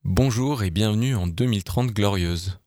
Bonjour et bienvenue en 2030 glorieuse.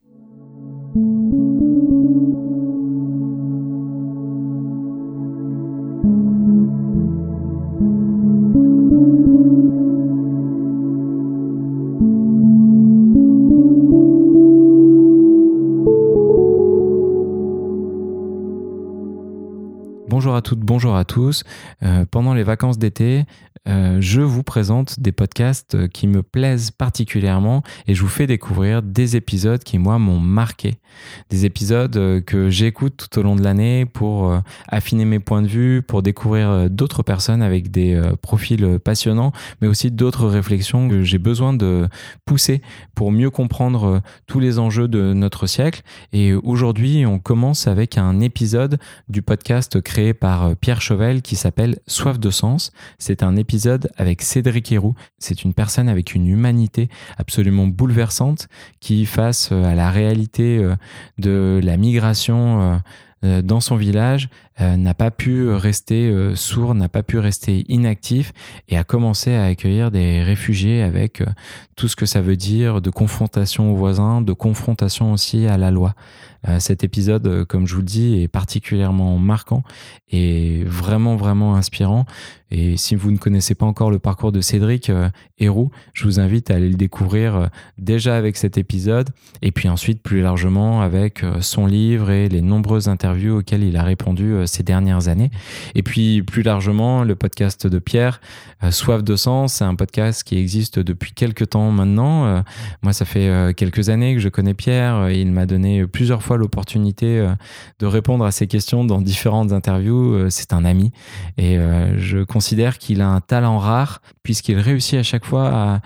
Bonjour à toutes, bonjour à tous. Pendant les vacances d'été, je vous présente des podcasts qui me plaisent particulièrement et je vous fais découvrir des épisodes qui, moi, m'ont marqué. Des épisodes que j'écoute tout au long de l'année pour affiner mes points de vue, pour découvrir d'autres personnes avec des profils passionnants, mais aussi d'autres réflexions que j'ai besoin de pousser pour mieux comprendre tous les enjeux de notre siècle. Et aujourd'hui, on commence avec un épisode du podcast créé par Pierre Chauvel qui s'appelle Soif de sens. C'est un épisode avec Cédric Héroux. C'est une personne avec une humanité absolument bouleversante qui, face à la réalité de la migration dans son village, n'a pas pu rester sourd, n'a pas pu rester inactif et a commencé à accueillir des réfugiés avec tout ce que ça veut dire de confrontation aux voisins, de confrontation aussi à la loi. Cet épisode, comme je vous le dis, est particulièrement marquant et vraiment inspirant. Et si vous ne connaissez pas encore le parcours de Cédric Héroux, je vous invite à aller le découvrir déjà avec cet épisode et puis ensuite plus largement avec son livre et les nombreuses interviews auxquelles il a répondu ces dernières années. Et puis plus largement, le podcast de Pierre, Soif de sens, c'est un podcast qui existe depuis quelques temps maintenant. Moi, ça fait quelques années que je connais Pierre et il m'a donné plusieurs fois l'opportunité de répondre à ses questions dans différentes interviews. C'est un ami et je considère qu'il a un talent rare puisqu'il réussit à chaque fois à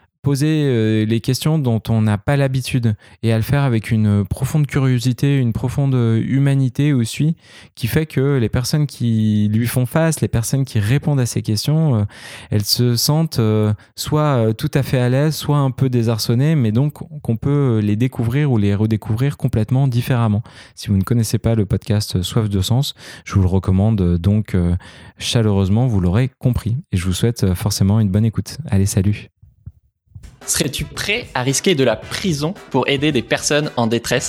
poser les questions dont on n'a pas l'habitude et à le faire avec une profonde curiosité, une profonde humanité aussi, qui fait que les personnes qui lui font face, les personnes qui répondent à ces questions, elles se sentent soit tout à fait à l'aise, soit un peu désarçonnées, mais donc qu'on peut les découvrir ou les redécouvrir complètement différemment. Si vous ne connaissez pas le podcast Soif de sens, je vous le recommande donc chaleureusement, vous l'aurez compris. Et je vous souhaite forcément une bonne écoute. Allez, salut! Serais-tu prêt à risquer de la prison pour aider des personnes en détresse ?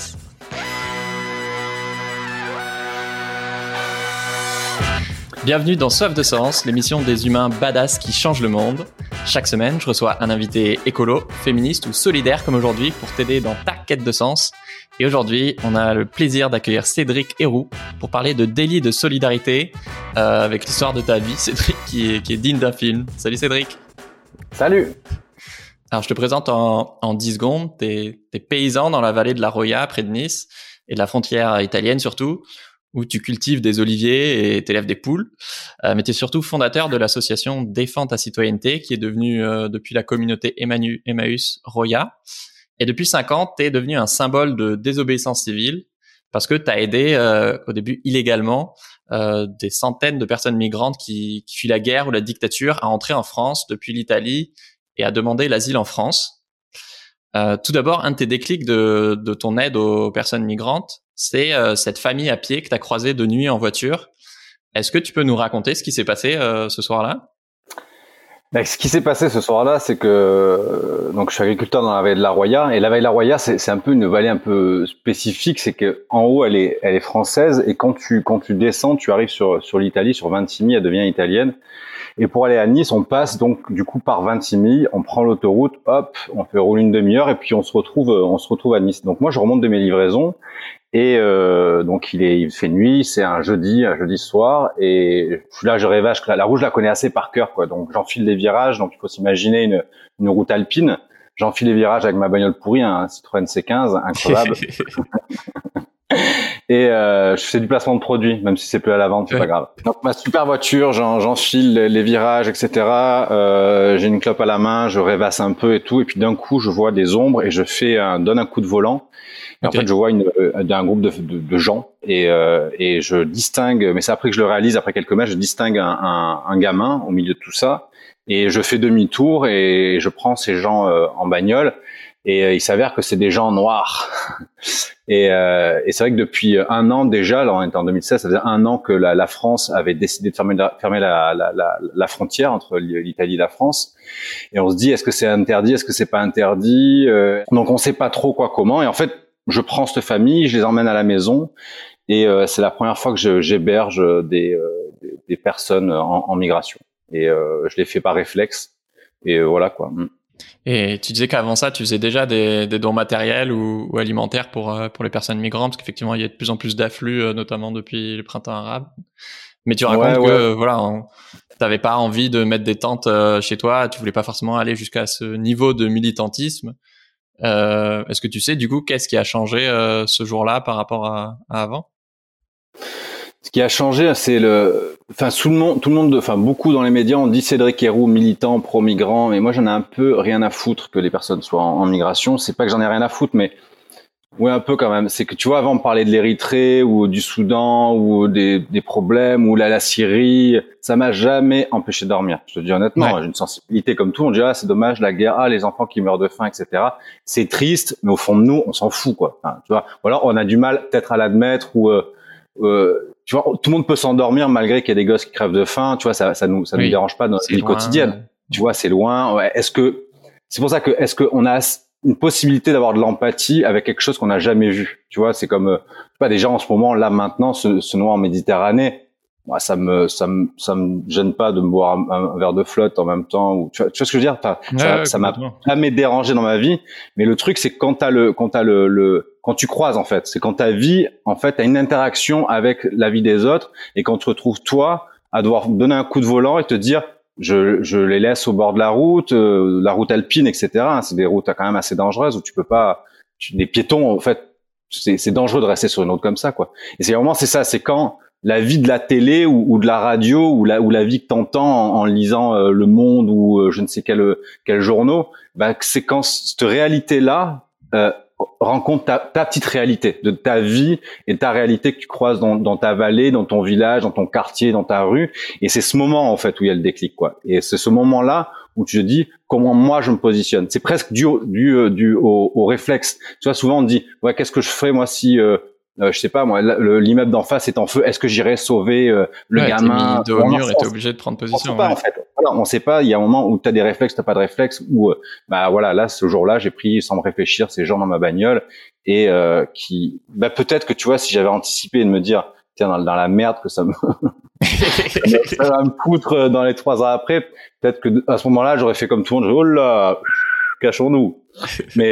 Bienvenue dans Soif de sens, l'émission des humains badass qui changent le monde. Chaque semaine, je reçois un invité écolo, féministe ou solidaire comme aujourd'hui pour t'aider dans ta quête de sens. Et aujourd'hui, on a le plaisir d'accueillir Cédric Héroux pour parler de délit de solidarité avec l'histoire de ta vie, Cédric, qui est digne d'un film. Salut Cédric. Salut. Alors, je te présente en 10 secondes. T'es paysan dans la vallée de la Roya, près de Nice, et de la frontière italienne surtout, où tu cultives des oliviers et t'élèves des poules. Mais t'es surtout fondateur de l'association Défends ta citoyenneté, qui est devenue, depuis la communauté Emmaüs Roya. Et depuis 5 ans, t'es devenu un symbole de désobéissance civile, parce que t'as aidé, au début illégalement, des centaines de personnes migrantes qui fuient la guerre ou la dictature à entrer en France depuis l'Italie, et à demander l'asile en France. Tout d'abord, un de tes déclics de ton aide aux personnes migrantes, c'est cette famille à pied que tu as croisée de nuit en voiture. Est-ce que tu peux nous raconter ce qui s'est passé ce soir-là ? Ce qui s'est passé ce soir-là, c'est que donc je suis agriculteur dans la vallée de la Roya, et la vallée de la Roya, c'est un peu une vallée un peu spécifique, c'est que en haut elle est française, et quand tu descends, tu arrives sur l'Italie, sur Vintimille, elle devient italienne. Et pour aller à Nice, on passe donc du coup par Vintimille, on prend l'autoroute, hop, on fait rouler une demi-heure et puis on se retrouve à Nice. Donc moi je remonte de mes livraisons et donc il fait nuit, c'est un jeudi soir, et je rêvasse, la route je la connais assez par cœur quoi. Donc j'enfile les virages, donc il faut s'imaginer une route alpine. J'enfile les virages avec ma bagnole pourrie, un Citroën C15 incroyable. Et je fais du placement de produits, même si c'est plus à la vente, c'est pas grave. Donc ma super voiture, j'enfile les virages, etc. J'ai une clope à la main, je rêvasse un peu et tout, et puis d'un coup je vois des ombres et je donne un coup de volant. Et en fait je vois un groupe de gens et je distingue, mais c'est après que je le réalise, après quelques mètres, je distingue un gamin au milieu de tout ça, et je fais demi-tour et je prends ces gens en bagnole. Et il s'avère que c'est des gens noirs. Et c'est vrai que depuis un an déjà, alors on était en 2016, ça faisait un an que la France avait décidé de fermer la frontière entre l'Italie et la France. Et on se dit, est-ce que c'est interdit, est-ce que c'est pas interdit? Donc on sait pas trop quoi, comment. Et en fait, je prends cette famille, je les emmène à la maison. Et c'est la première fois que j'héberge des personnes en migration. Et je l'ai fait par réflexe. Et voilà quoi. Et tu disais qu'avant ça, tu faisais déjà des dons matériels ou alimentaires pour les personnes migrantes, parce qu'effectivement, il y a de plus en plus d'afflux, notamment depuis le printemps arabe. Mais tu racontes que voilà, t'avais pas envie de mettre des tentes chez toi, tu voulais pas forcément aller jusqu'à ce niveau de militantisme. Est-ce que tu sais du coup qu'est-ce qui a changé ce jour-là par rapport à avant? Ce qui a changé, c'est tout le monde, enfin beaucoup dans les médias ont dit Cédric Herrou militant pro-migrant, mais moi j'en ai un peu rien à foutre que les personnes soient en migration. C'est pas que j'en ai rien à foutre, mais oui, un peu quand même. C'est que tu vois, avant on parlait de l'Érythrée ou du Soudan ou des problèmes ou la Syrie, ça m'a jamais empêché de dormir. Je te dis honnêtement, j'ai une sensibilité comme tout. On dit c'est dommage la guerre, les enfants qui meurent de faim, etc. C'est triste, mais au fond de nous, on s'en fout quoi. Enfin, tu vois, ou alors on a du mal peut-être à l'admettre ou tu vois, tout le monde peut s'endormir malgré qu'il y a des gosses qui crèvent de faim. Tu vois, ça nous dérange pas dans notre vie quotidienne. Tu vois, c'est loin. Ouais. C'est pour ça que est-ce qu'on a une possibilité d'avoir de l'empathie avec quelque chose qu'on n'a jamais vu. Tu vois, c'est comme pas des gens en ce moment là maintenant se noient en Méditerranée. Moi, ça me gêne pas de me boire un verre de flotte en même temps. Ou tu vois ce que je veux dire. Enfin, ça m'a jamais dérangé dans ma vie. Mais le truc, c'est que quand tu croises en fait, c'est quand ta vie en fait t'as une interaction avec la vie des autres et quand tu te retrouves toi à devoir donner un coup de volant et te dire je les laisse au bord de la route alpine, etc. C'est des routes quand même assez dangereuses où tu peux pas, des piétons en fait, c'est dangereux de rester sur une route comme ça quoi. Et c'est ça, c'est quand la vie de la télé ou de la radio ou la vie que t'entends en lisant Le Monde ou je ne sais quel journaux, c'est quand cette réalité là rencontre ta petite réalité de ta vie et ta réalité que tu croises dans ta vallée, dans ton village, dans ton quartier, dans ta rue. Et c'est ce moment en fait où il y a le déclic quoi. Et c'est ce moment-là où tu te dis comment moi je me positionne. C'est presque dû au réflexe. Tu vois, souvent on te dit qu'est-ce que je ferais moi si je sais pas moi, l'immeuble d'en face est en feu. Est-ce que j'irais sauver le gamin? T'es mis dos au mur et t'es obligé de prendre position. On sait pas en fait. Voilà, on sait pas. Il y a un moment où t'as des réflexes, t'as pas de réflexes. Ou voilà, là ce jour-là, j'ai pris sans me réfléchir ces gens dans ma bagnole et peut-être que tu vois, si j'avais anticipé de me dire tiens dans la merde que ça va me foutre dans les 3 ans après, peut-être que à ce moment-là, j'aurais fait comme tout le monde. Oh là, cachons-nous. Mais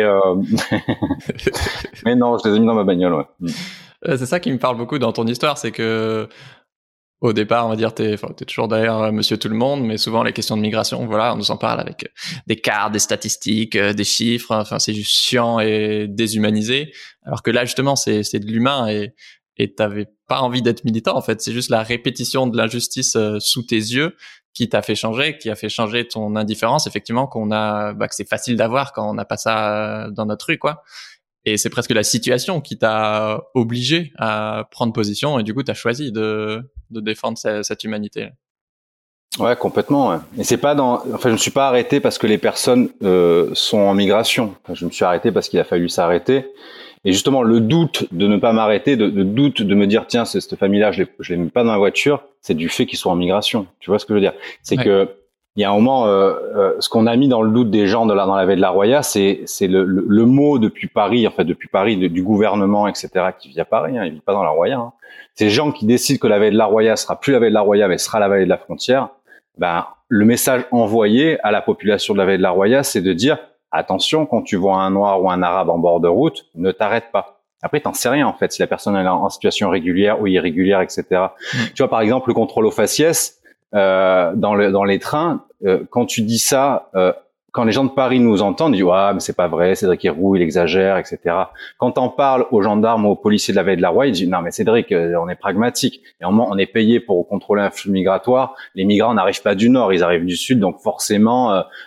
mais non, je les ai mis dans ma bagnole. Ouais. C'est ça qui me parle beaucoup dans ton histoire, c'est que au départ, on va dire, t'es toujours d'ailleurs monsieur tout le monde, mais souvent les questions de migration, voilà, on nous en parle avec des cartes, des statistiques, des chiffres, enfin, c'est juste chiant et déshumanisé. Alors que là, justement, c'est de l'humain et t'avais pas envie d'être militant, en fait. C'est juste la répétition de l'injustice sous tes yeux qui t'a fait changer, qui a fait changer ton indifférence, effectivement, que c'est facile d'avoir quand on n'a pas ça dans notre rue, quoi. Et c'est presque la situation qui t'a obligé à prendre position et du coup, t'as choisi de défendre cette humanité. Ouais, complètement. Ouais. Et c'est pas je me suis pas arrêté parce que les personnes sont en migration. Enfin, je me suis arrêté parce qu'il a fallu s'arrêter. Et justement, le doute de ne pas m'arrêter, le doute de me dire tiens, cette famille-là, je les mets pas dans la voiture, c'est du fait qu'ils soient en migration. Tu vois ce que je veux dire? C'est que il y a un moment, ce qu'on a mis dans le doute des gens dans la baie de la Roya, c'est le mot depuis Paris, du gouvernement, etc., qui vit à Paris, il vit pas dans la Roya. Hein. Ces gens qui décident que la baie de la Roya sera plus la baie de la Roya, mais sera la vallée de la frontière. Le message envoyé à la population de la baie de la Roya, c'est de dire attention, quand tu vois un noir ou un arabe en bord de route, ne t'arrête pas. Après, t'en sais rien en fait si la personne est en situation régulière ou irrégulière, etc. Tu vois, par exemple, le contrôle aux faciès. Dans les trains, quand tu dis ça, quand les gens de Paris nous entendent, ils disent mais c'est pas vrai, Cédric Herrou, il exagère, etc. Quand t'en parles aux gendarmes ou aux policiers de la veille de la Roya, ils disent non mais Cédric, on est pragmatique. Et au moment on est payé pour contrôler un flux migratoire. Les migrants n'arrivent pas du nord, ils arrivent du sud, donc forcément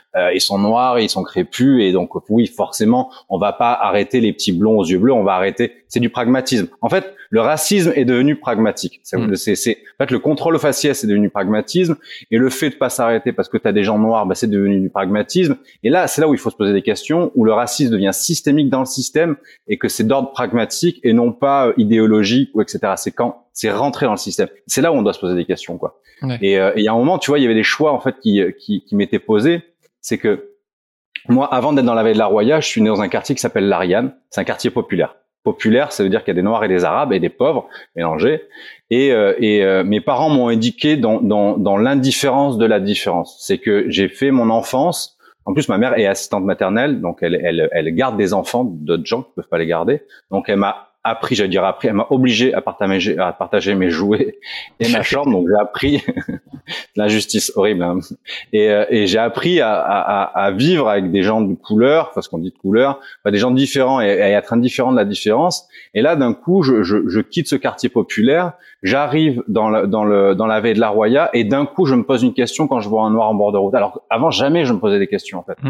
ils sont noirs, ils sont crépus, et donc oui, forcément, on va pas arrêter les petits blonds aux yeux bleus, on va arrêter. C'est du pragmatisme. En fait, le racisme est devenu pragmatique. En fait, le contrôle au faciès est devenu pragmatisme, et le fait de pas s'arrêter parce que tu as des gens noirs, bah, c'est devenu du pragmatisme. Et là, c'est là où il faut se poser des questions, où le racisme devient systémique dans le système, et que c'est d'ordre pragmatique et non pas idéologique ou etc. C'est quand c'est rentré dans le système. C'est là où on doit se poser des questions, quoi. Ouais. Et il y a un moment, tu vois, il y avait des choix en fait qui m'étaient posés. C'est que moi, avant d'être dans la vallée de la Roya, je suis né dans un quartier qui s'appelle l'Ariane. C'est un quartier populaire. Populaire, ça veut dire qu'il y a des Noirs et des Arabes et des pauvres mélangés. Et mes parents m'ont éduqué dans l'indifférence de la différence. C'est que j'ai fait mon enfance. En plus, ma mère est assistante maternelle, donc elle garde des enfants d'autres gens qui peuvent pas les garder. Donc elle m'a appris, elle m'a obligé à partager mes jouets et ma chambre. Donc j'ai appris l'injustice horrible, hein. Et j'ai appris à vivre avec des gens de couleur, parce qu'on dit de couleur, des gens différents et à être indifférent de la différence. Et là, d'un coup, je quitte ce quartier populaire, j'arrive dans la vallée de la Roya, et d'un coup, je me pose une question quand je vois un noir en bord de route. Alors avant, jamais je me posais des questions en fait.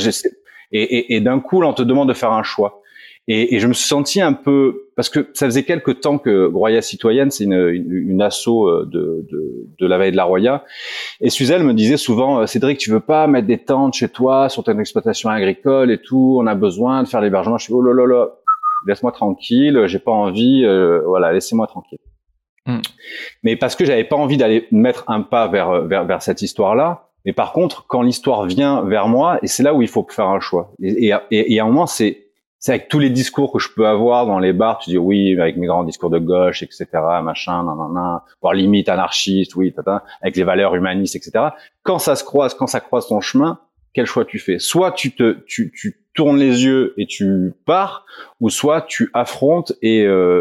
Et d'un coup, là, on te demande de faire un choix. Et je me suis senti un peu, parce que ça faisait quelque temps que Roya Citoyenne, c'est une asso de la vallée de la Roya, et Suzelle me disait souvent, Cédric, tu veux pas mettre des tentes chez toi sur ton exploitation agricole et tout, on a besoin de faire l'hébergement. Je suis, oh là là là, laisse-moi tranquille, j'ai pas envie, voilà, laissez-moi tranquille. Mais parce que j'avais pas envie d'aller mettre un pas vers cette histoire-là. Mais par contre, quand l'histoire vient vers moi, et c'est là où il faut faire un choix. Et à un moment, c'est avec tous les discours que je peux avoir dans les bars, tu dis oui, avec mes grands discours de gauche, etc., machin, nanana, voire limite anarchiste, oui, tata, avec les valeurs humanistes, etc. Quand ça croise ton chemin, quel choix tu fais? Soit tu tournes les yeux et tu pars, ou soit tu affrontes et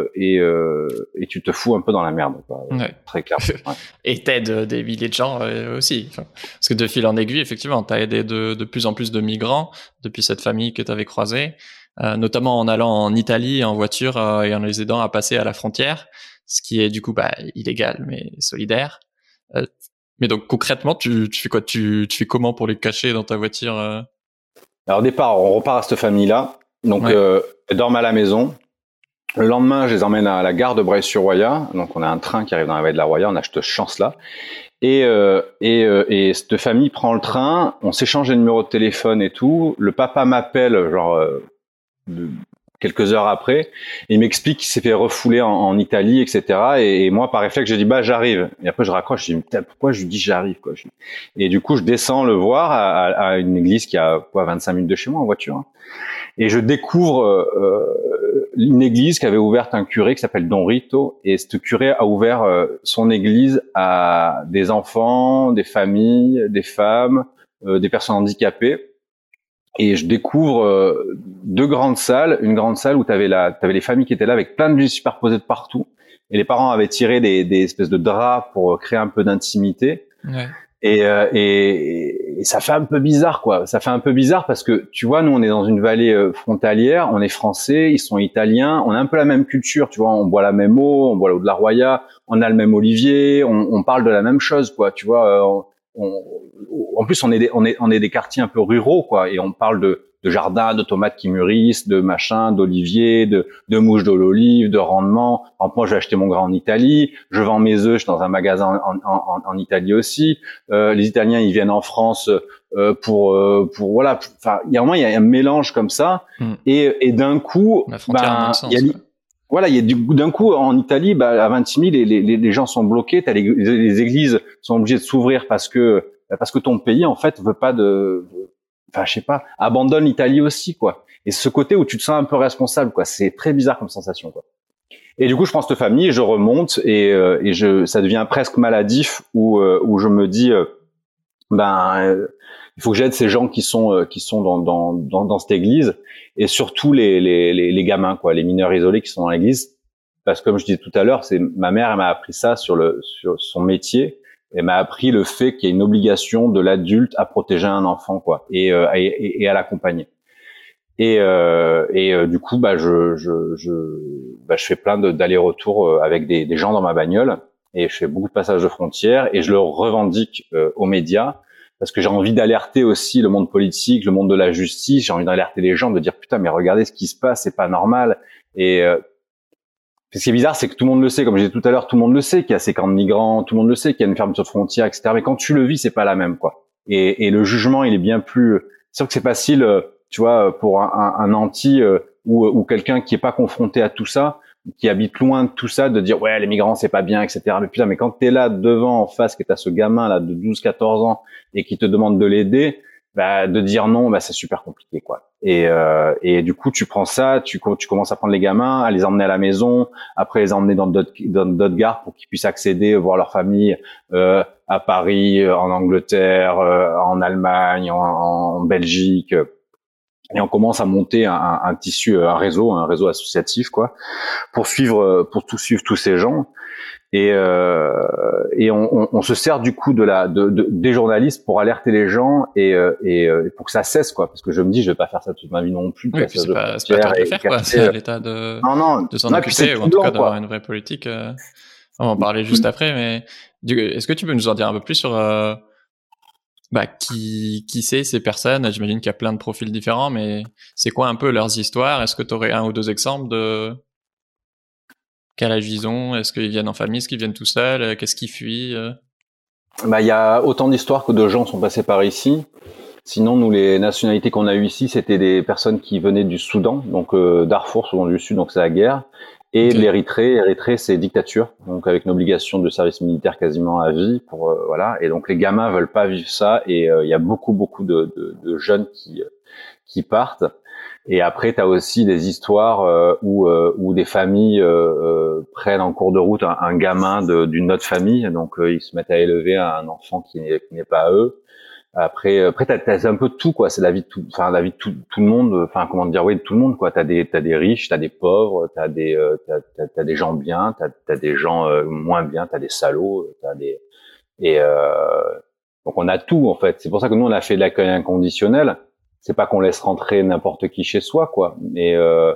tu te fous un peu dans la merde, quoi. Ouais. Très clair. Ouais. Et t'aides des milliers de gens aussi. Enfin, parce que de fil en aiguille, effectivement, t'as aidé de plus en plus de migrants depuis cette famille que t'avais croisée. Notamment en allant en Italie en voiture et en les aidant à passer à la frontière, ce qui est du coup illégal mais solidaire. Mais donc concrètement, tu fais quoi? Tu fais comment pour les cacher dans ta voiture Alors au départ, on repart à cette famille-là, donc elles dorment à la maison. Le lendemain, je les emmène à la gare de Breil-sur-Roya, donc on a un train qui arrive dans la vallée de la Roya, on a cette chance-là. Et cette famille prend le train, on s'échange les numéros de téléphone et tout. Le papa m'appelle quelques heures après, il m'explique qu'il s'est fait refouler en Italie, etc. Et moi, par réflexe, j'ai dit j'arrive. Et après, je raccroche, je dis pourquoi je lui dis j'arrive, quoi. Et du coup, je descends le voir à une église qui a 25 minutes de chez moi en voiture. Et je découvre une église qu'avait ouverte un curé qui s'appelle Don Rito. Et ce curé a ouvert son église à des enfants, des familles, des femmes, des personnes handicapées. Et je découvre deux grandes salles, une grande salle où t'avais les familles qui étaient là avec plein de lits superposés de partout, et les parents avaient tiré des espèces de draps pour créer un peu d'intimité. Ouais. Et ça fait un peu bizarre, quoi. Ça fait un peu bizarre parce que tu vois, nous on est dans une vallée frontalière, on est français, ils sont italiens, on a un peu la même culture, tu vois, on boit la même eau, on boit l'eau de la Roya, on a le même olivier, on parle de la même chose, quoi, tu vois. En plus, on est des quartiers un peu ruraux, quoi, et on parle de jardins, de tomates qui mûrissent, de machins, d'oliviers, de mouches de l'olive, de rendement. Moi, j'ai acheté mon grain en Italie, je vends mes œufs, je suis dans un magasin en Italie aussi. Les Italiens, ils viennent en France pour voilà. Enfin, il y a un mélange comme ça, et d'un coup, voilà, il y a d'un coup en Italie, à 26 000, les gens sont bloqués. T'as les églises sont obligées de s'ouvrir parce que ton pays en fait veut pas je sais pas, abandonne l'Italie aussi, quoi. Et ce côté où tu te sens un peu responsable, quoi. C'est très bizarre comme sensation, quoi. Et du coup, je prends cette famille, je remonte et ça devient presque maladif où je me dis il faut que j'aide ces gens qui sont dans cette église, et surtout les gamins, quoi, les mineurs isolés qui sont dans l'église, parce que comme je disais tout à l'heure, ma mère, elle m'a appris ça sur son métier. Elle m'a appris le fait qu'il y a une obligation de l'adulte à protéger un enfant, quoi, et à l'accompagner. Et du coup, je fais plein d'allers-retours avec des gens dans ma bagnole, et je fais beaucoup de passages de frontières, et je le revendique aux médias. parce que j'ai envie d'alerter aussi le monde politique, le monde de la justice. J'ai envie d'alerter les gens, de dire putain, mais regardez ce qui se passe, c'est pas normal. Et ce qui est bizarre, c'est que tout le monde le sait, comme je disais tout à l'heure, tout le monde le sait qu'il y a ces camps de migrants, tout le monde le sait qu'il y a une fermeture de frontières, etc. Mais quand tu le vis, c'est pas la même, quoi. Et le jugement, il est bien plus. C'est sûr que c'est facile, tu vois, pour un anti ou quelqu'un qui est pas confronté à tout ça, qui habite loin de tout ça, de dire ouais, les migrants, c'est pas bien, etc. Mais putain, mais quand t'es là devant, en face, que t'as ce gamin là de 12-14 ans et qui te demande de l'aider, bah, de dire non, bah, c'est super compliqué, quoi. Et du coup, tu prends ça, tu commences à prendre les gamins, à les emmener à la maison, après les emmener dans d'autres gares pour qu'ils puissent accéder, voir leur famille, à Paris, en Angleterre, en Allemagne, en Belgique. Et on commence à monter un tissu, un réseau associatif, quoi, pour tout suivre tous ces gens. Et on se sert du coup des journalistes pour alerter les gens et pour que ça cesse, quoi, parce que je me dis je vais pas faire ça toute ma vie non plus. Oui, puis c'est pas à toi de le faire, quoi. C'est à l'État de s'en occuper, ou en tout cas d'avoir une vraie politique. On va en parler juste après, mais est-ce que tu peux nous en dire un peu plus sur qui c'est ces personnes? J'imagine qu'il y a plein de profils différents, mais c'est quoi un peu leurs histoires? Est-ce que tu aurais un ou deux exemples de quel âge ils ont? Est-ce qu'ils viennent en famille? Est-ce qu'ils viennent tout seuls? Qu'est-ce qu'ils fuient? Il y a autant d'histoires que de gens sont passés par ici. Sinon, nous, les nationalités qu'on a eues ici, c'était des personnes qui venaient du Soudan, donc Darfour, Soudan du Sud, donc c'est la guerre, et de l'Érythrée. L'Érythrée, c'est dictature, donc avec une obligation de service militaire quasiment à vie, pour voilà. Et donc les gamins veulent pas vivre ça, et il y a beaucoup de jeunes qui partent. Et après, tu as aussi des histoires où des familles prennent en cours de route un gamin d'une autre famille, donc ils se mettent à élever un enfant qui n'est pas à eux. Après t'as un peu de tout, quoi. C'est la vie de tout le monde. Enfin, comment dire, oui, de tout le monde, quoi. T'as des riches, t'as des pauvres, t'as des gens bien, t'as des gens moins bien, t'as des salauds, et donc on a tout, en fait. C'est pour ça que nous on a fait de l'accueil inconditionnel. C'est pas qu'on laisse rentrer n'importe qui chez soi, quoi. Mais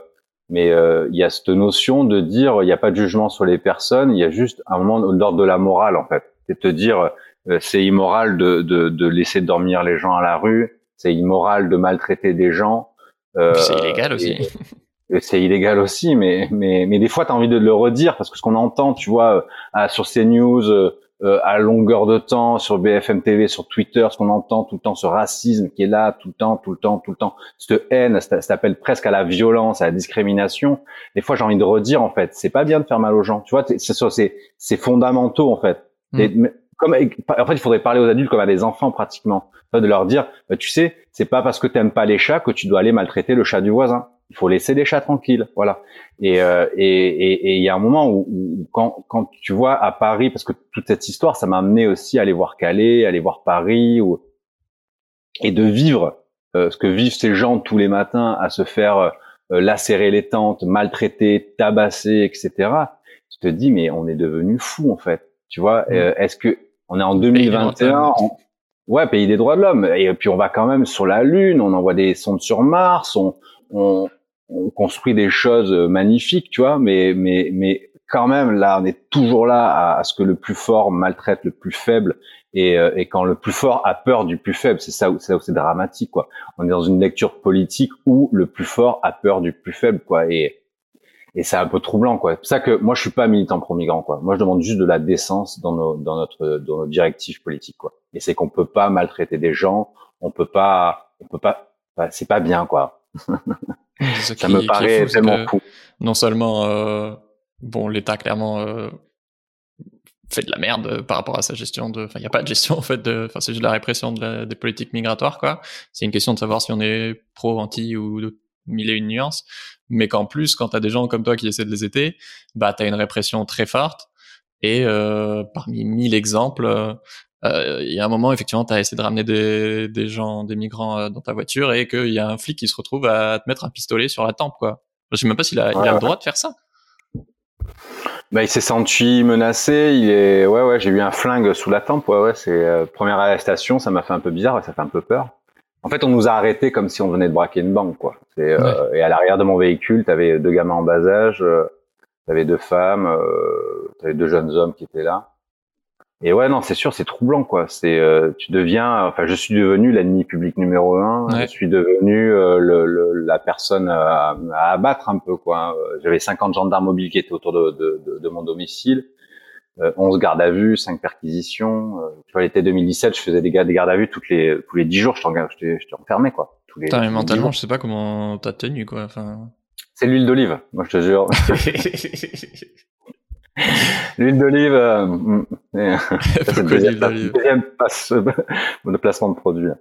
il y a cette notion de dire il y a pas de jugement sur les personnes. Il y a juste un moment d'ordre de la morale, en fait. C'est de te dire c'est immoral de laisser dormir les gens à la rue, c'est immoral de maltraiter des gens. C'est illégal aussi. Et c'est illégal aussi, mais des fois t'as envie de le redire parce que ce qu'on entend, tu vois, sur CNews, à longueur de temps, sur BFM TV, sur Twitter, ce qu'on entend tout le temps, ce racisme qui est là tout le temps, cette haine, ça s'appelle presque à la violence, à la discrimination. Des fois j'ai envie de redire, en fait, c'est pas bien de faire mal aux gens, tu vois, c'est fondamentaux, en fait. En fait, il faudrait parler aux adultes comme à des enfants, pratiquement. De leur dire, tu sais, c'est pas parce que t'aimes pas les chats que tu dois aller maltraiter le chat du voisin. Il faut laisser les chats tranquilles, voilà. Et il y a un moment où quand tu vois à Paris, parce que toute cette histoire, ça m'a amené aussi à aller voir Calais, aller voir Paris, et de vivre ce que vivent ces gens tous les matins, à se faire lacérer les tentes, maltraiter, tabasser, etc. Tu te dis, mais on est devenu fou, en fait. Tu vois, est-ce que on est en 2021, ouais, pays des droits de l'homme, et puis on va quand même sur la Lune, on envoie des sondes sur Mars, on construit des choses magnifiques, tu vois, mais quand même là, on est toujours là à ce que le plus fort maltraite le plus faible, et quand le plus fort a peur du plus faible, c'est ça où c'est dramatique, quoi. On est dans une lecture politique où le plus fort a peur du plus faible, quoi, et c'est un peu troublant, quoi. C'est pour ça que moi je suis pas militant pro-migrant, quoi. Moi je demande juste de la décence dans nos directives politiques, quoi. Et c'est qu'on peut pas maltraiter des gens, on peut pas, c'est pas bien, quoi. Ça me paraît tellement fou. Non seulement, l'État clairement fait de la merde par rapport à sa gestion il y a pas de gestion en fait c'est juste la répression des politiques migratoires, quoi. C'est une question de savoir si on est pro, anti ou de mille et une nuances, mais qu'en plus quand t'as des gens comme toi qui essaient de les aider, t'as une répression très forte, et parmi 1000 exemples, il y a un moment effectivement t'as essayé de ramener des gens, des migrants dans ta voiture, et qu'il y a un flic qui se retrouve à te mettre un pistolet sur la tempe, quoi. Je sais même pas s'il a le droit de faire ça. Il s'est senti menacé, j'ai eu un flingue sous la tempe, c'est première arrestation, ça m'a fait un peu bizarre, ça fait un peu peur. En fait, on nous a arrêtés comme si on venait de braquer une banque, quoi. Et à l'arrière de mon véhicule, t'avais 2 gamins en bas âge, t'avais 2 femmes, t'avais 2 jeunes hommes qui étaient là. Et ouais, non, c'est sûr, c'est troublant, quoi. C'est, tu deviens, enfin, je suis devenu l'ennemi public numéro un. Ouais. Je suis devenu la personne à abattre un peu, quoi. J'avais 50 gendarmes mobiles qui étaient autour de mon domicile. 11 gardes à vue, 5 perquisitions. Tu vois, l'été 2017, je faisais des gardes à vue tous les 10 jours. J'étais enfermé, quoi. Putain, mais mentalement, je sais pas comment t'as tenu, quoi. Enfin... C'est l'huile d'olive, moi je te jure. L'huile d'olive, c'est le deuxième placement de produit.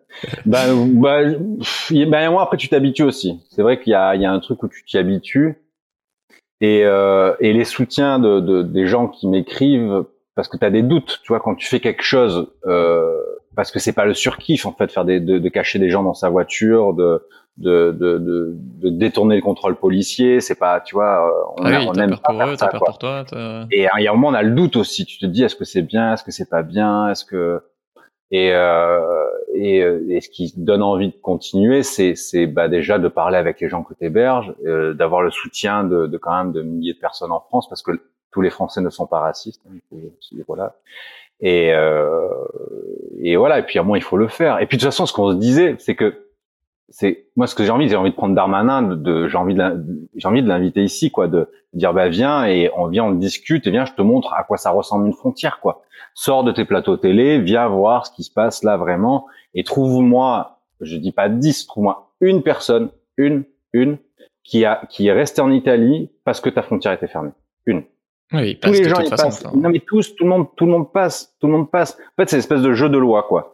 Moi après tu t'habitues aussi. C'est vrai qu'il y a un truc où tu t'y habitues et les soutiens des gens qui m'écrivent parce que tu as des doutes, tu vois, quand tu fais quelque chose parce que c'est pas le surkiff en fait, faire de cacher des gens dans sa voiture, de détourner le contrôle policier, c'est pas, tu vois, on aime pas faire ça, quoi. Pour toi, et il y a un moment on a le doute aussi, tu te dis est-ce que c'est bien, est-ce que c'est pas bien, est-ce que et ce qui donne envie de continuer, c'est déjà de parler avec les gens que t'héberges, d'avoir le soutien de quand même de milliers de personnes en France, parce que tous les Français ne sont pas racistes, voilà. Et voilà, et puis à un moment il faut le faire. Et puis de toute façon, ce qu'on se disait, c'est que moi ce que j'ai envie de prendre Darmanin, j'ai envie de l'inviter ici, quoi, de dire viens et on discute et viens, je te montre à quoi ça ressemble une frontière, quoi. Sors de tes plateaux télé, viens voir ce qui se passe là vraiment et trouve-moi, je dis pas 10, trouve-moi une personne, une qui est restée en Italie parce que ta frontière était fermée. Une. Oui, tous les gens y passent. Non mais tout le monde passe. En fait, c'est une espèce de jeu de loi, quoi.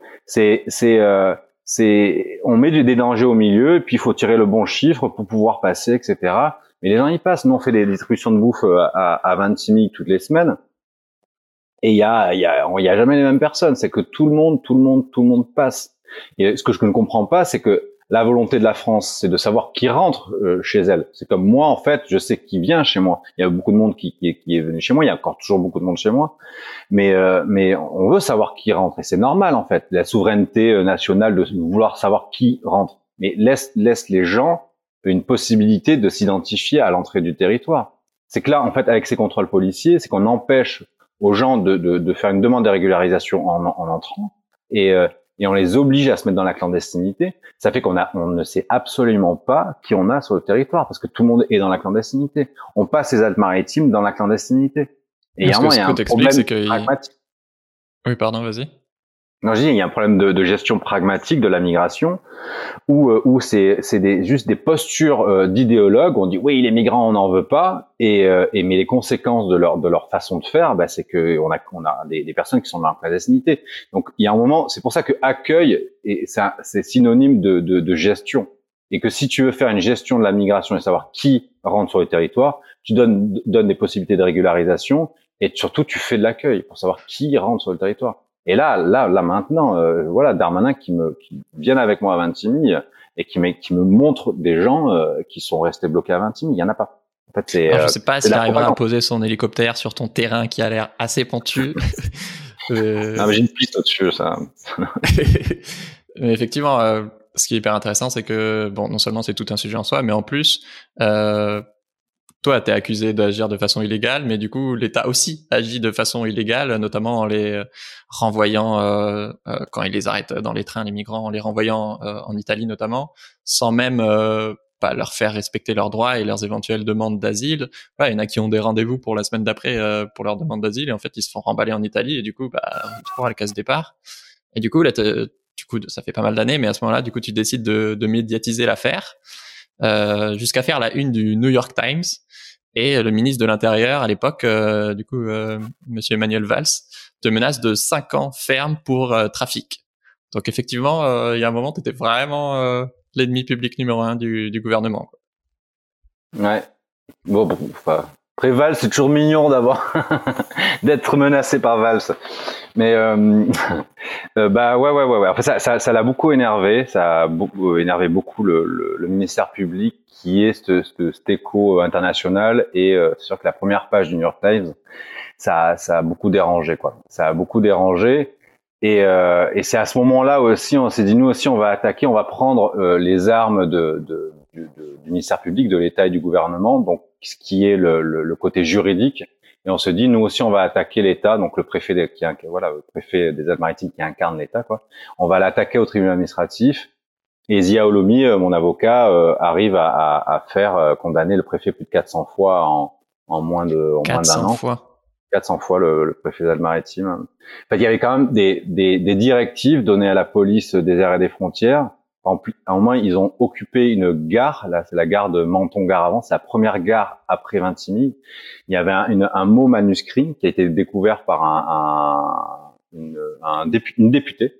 On met des dangers au milieu et puis il faut tirer le bon chiffre pour pouvoir passer, etc. Mais les gens y passent. Nous on fait des distributions de bouffe à 26 000 toutes les semaines et il y a jamais les mêmes personnes. C'est que tout le monde passe. Et ce que je ne comprends pas, c'est que la volonté de la France, c'est de savoir qui rentre chez elle. C'est comme moi, en fait, je sais qui vient chez moi. Il y a beaucoup de monde qui est venu chez moi. Il y a encore toujours beaucoup de monde chez moi. Mais on veut savoir qui rentre. Et c'est normal, en fait. La souveraineté nationale de vouloir savoir qui rentre. Mais laisse les gens une possibilité de s'identifier à l'entrée du territoire. C'est que là, en fait, avec ces contrôles policiers, c'est qu'on empêche aux gens de faire une demande de régularisation en entrant. Et on les oblige à se mettre dans la clandestinité. Ça fait on ne sait absolument pas qui on a sur le territoire parce que tout le monde est dans la clandestinité. On passe les Alpes-Maritimes dans la clandestinité. Et il y a un problème pragmatique. Oui, pardon, vas-y. Non, je dis, il y a un problème de gestion pragmatique de la migration où c'est juste des postures d'idéologues. On dit oui, les migrants on n'en veut pas mais les conséquences de leur façon de faire, c'est que on a des personnes qui sont dans la clandestinité. Donc il y a un moment, c'est pour ça que accueil c'est synonyme de gestion et que si tu veux faire une gestion de la migration et savoir qui rentre sur le territoire, tu donnes des possibilités de régularisation et surtout tu fais de l'accueil pour savoir qui rentre sur le territoire. Et là maintenant, voilà, Darmanin qui viennent avec moi à Vintimille et qui me montre des gens qui sont restés bloqués à Vintimille. Il y en a pas. En fait, je sais pas s'il arrivera à poser son hélicoptère sur ton terrain qui a l'air assez pentu. Non, mais j'ai une piste au-dessus, ça. Mais effectivement, ce qui est hyper intéressant, c'est que bon, non seulement c'est tout un sujet en soi, mais en plus, toi, t'es accusé d'agir de façon illégale, mais du coup, l'État aussi agit de façon illégale, notamment en les renvoyant, quand il les arrête dans les trains, les migrants, en les renvoyant en Italie notamment, sans même pas leur faire respecter leurs droits et leurs éventuelles demandes d'asile. Voilà, il y en a qui ont des rendez-vous pour la semaine d'après pour leur demande d'asile, et en fait, ils se font remballer en Italie, et du coup, retour à la case départ. Et du coup, là, ça fait pas mal d'années, mais à ce moment-là, du coup, tu décides de médiatiser l'affaire, jusqu'à faire la une du New York Times. Et le ministre de l'Intérieur à l'époque, Monsieur Emmanuel Valls, te menace de 5 ans ferme pour trafic. Donc effectivement, il y a un moment, tu étais vraiment l'ennemi public numéro 1 du gouvernement, quoi. Ouais. Bon, après Valls, c'est toujours mignon d'être menacé par Valls. Mais ouais. Après, ça l'a beaucoup énervé. Ça a énervé beaucoup le ministère public qui est cet écho international. Et c'est sûr que la première page du New York Times, ça a beaucoup dérangé, quoi. Ça a beaucoup dérangé. Et c'est à ce moment-là aussi, on s'est dit nous aussi, on va attaquer, on va prendre les armes du ministère public, de l'État et du gouvernement. Donc, ce qui est le côté juridique. et on se dit, nous aussi, on va attaquer l'État, donc le préfet le préfet des Alpes-Maritimes qui incarne l'État, quoi. On va l'attaquer au tribunal administratif. Et Zia Olomi, mon avocat, arrive à faire condamner le préfet plus de 400 fois en moins d'un an. 400 fois. 400 fois le préfet des Alpes-Maritimes. En fait, il y avait quand même des directives données à la police des airs et des frontières. À un moment, ils ont occupé une gare. Là, c'est la gare de Menton-Gare-Avant. C'est la première gare après Vintimille. Il y avait un mot manuscrit qui a été découvert par une députée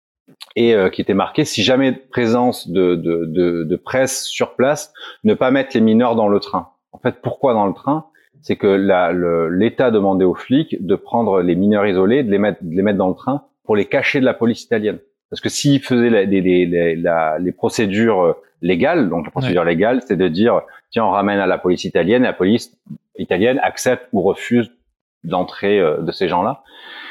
et qui était marqué: si jamais présence de presse sur place, ne pas mettre les mineurs dans le train. En fait, pourquoi dans le train? C'est que l'État demandait aux flics de prendre les mineurs isolés, de les mettre dans le train pour les cacher de la police italienne. Parce que s'ils faisaient les procédures légales, donc la procédure légale, c'est de dire, tiens, on ramène à la police italienne, et la police italienne accepte ou refuse l'entrée de ces gens-là.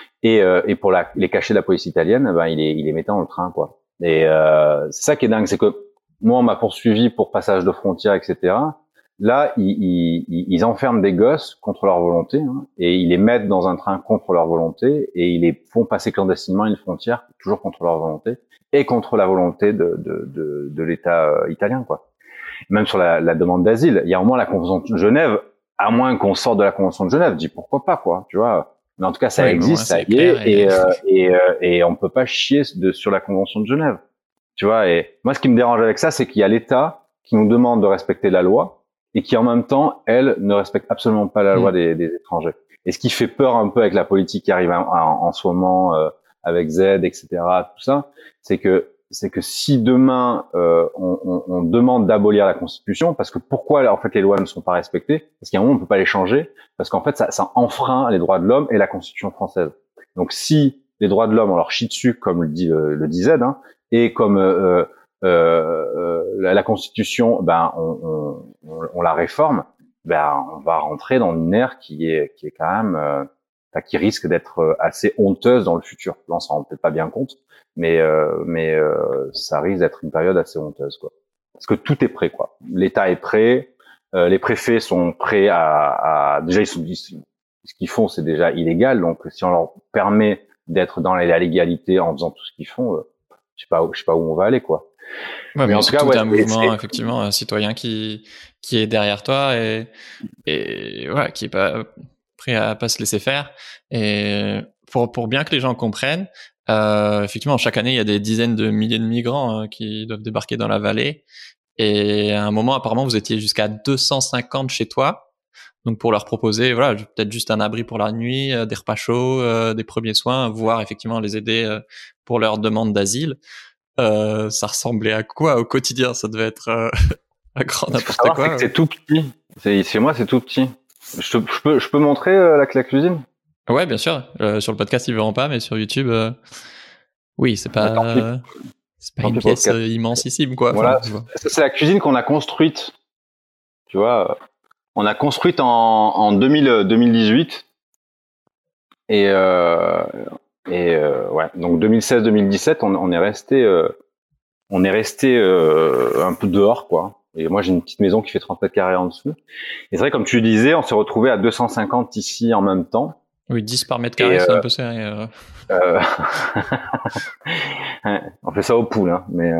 Et pour les cacher de la police italienne, ben, il les mettait dans le train, quoi. Et c'est ça qui est dingue, c'est que moi, on m'a poursuivi pour passage de frontières, etc. Là, ils enferment des gosses contre leur volonté, hein, et ils les mettent dans un train contre leur volonté, et ils les font passer clandestinement une frontière, toujours contre leur volonté, et contre la volonté de l'État italien, quoi. Même sur la demande d'asile, il y a au moins la Convention de Genève, à moins qu'on sorte de la Convention de Genève, je dis pourquoi pas, quoi, tu vois. Mais en tout cas, ça existe, ça y est, et on peut pas chier sur la Convention de Genève, tu vois. Et moi, ce qui me dérange avec ça, c'est qu'il y a l'État qui nous demande de respecter la loi, et qui en même temps, elle, ne respecte absolument pas la loi des étrangers. Et ce qui fait peur un peu avec la politique qui arrive en ce moment, avec Z, etc., tout ça, c'est que si demain on demande d'abolir la Constitution, parce que pourquoi en fait les lois ne sont pas respectées? Parce qu'à un moment on peut pas les changer, parce qu'en fait ça enfreint les droits de l'homme et la Constitution française. Donc si les droits de l'homme on leur chie dessus, comme le dit Z, hein, et comme la Constitution, ben on la réforme, ben on va rentrer dans une ère qui est quand même qui risque d'être assez honteuse dans le futur. Là, on s'en rend peut-être pas bien compte, mais ça risque d'être une période assez honteuse, quoi. Parce que tout est prêt, quoi. L'État est prêt, les préfets sont prêts déjà ce qu'ils font, c'est déjà illégal. Donc, si on leur permet d'être dans la légalité en faisant tout ce qu'ils font, je sais pas où on va aller, quoi. Ouais, mais en tout cas, un mouvement effectivement citoyen qui est derrière toi et ouais, qui est pas prêt à pas se laisser faire. Et pour bien que les gens comprennent, effectivement, chaque année, il y a des dizaines de milliers de migrants qui doivent débarquer dans la vallée. Et à un moment, apparemment, vous étiez jusqu'à 250 chez toi. Donc, pour leur proposer, voilà, peut-être juste un abri pour la nuit, des repas chauds, des premiers soins, voire effectivement les aider pour leur demande d'asile. Ça ressemblait à quoi au quotidien? Ça devait être un grand n'importe quoi. C'est tout petit. Chez moi, c'est tout petit. Je peux montrer la cuisine? Ouais, bien sûr. Sur le podcast, ils verront pas, mais sur YouTube, oui, c'est pas une pièce immensissime, quoi. Voilà, ça, c'est la cuisine qu'on a construite. Tu vois, on a construite en 2018. Et ouais, donc 2016-2017, on est resté un peu dehors, quoi. Et moi, j'ai une petite maison qui fait 30 mètres carrés en dessous. Et c'est vrai, comme tu disais, on s'est retrouvé à 250 ici en même temps. Oui, 10 par mètre carré, c'est un peu serré. On fait ça aux poules, hein, mais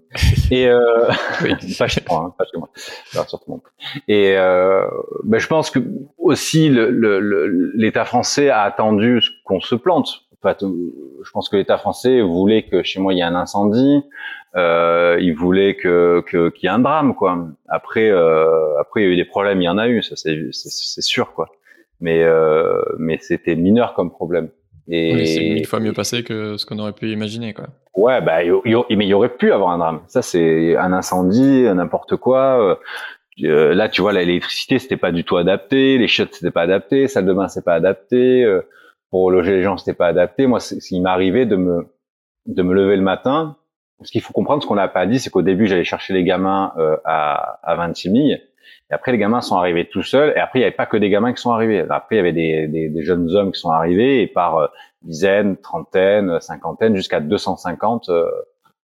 oui. pas chez moi, pas chez moi. Alors, surtout. Et je pense que aussi l'État français a attendu qu'on se plante. En fait, je pense que l'État français voulait que chez moi il y ait un incendie. Il voulait qu'il y ait un drame, quoi. Après, il y a eu des problèmes, il y en a eu, ça c'est sûr, quoi. Mais c'était mineur comme problème. Et oui, c'est 1000 fois mieux passé que ce qu'on aurait pu imaginer, quoi. Ouais, mais il y aurait pu avoir un drame. Ça, c'est un incendie, n'importe quoi. Là, tu vois, l'électricité, c'était pas du tout adapté, les chiottes, c'était pas adapté, salle de bain, c'est pas adapté, pour loger les gens, c'était pas adapté. Moi, il m'arrivait de me lever le matin. Ce qu'il faut comprendre, ce qu'on n'a pas dit, c'est qu'au début, j'allais chercher les gamins à Vintimille. Et après, les gamins sont arrivés tout seuls. Et après, il n'y avait pas que des gamins qui sont arrivés. Après, il y avait des jeunes hommes qui sont arrivés et par dizaines, trentaines, cinquantaines, jusqu'à 250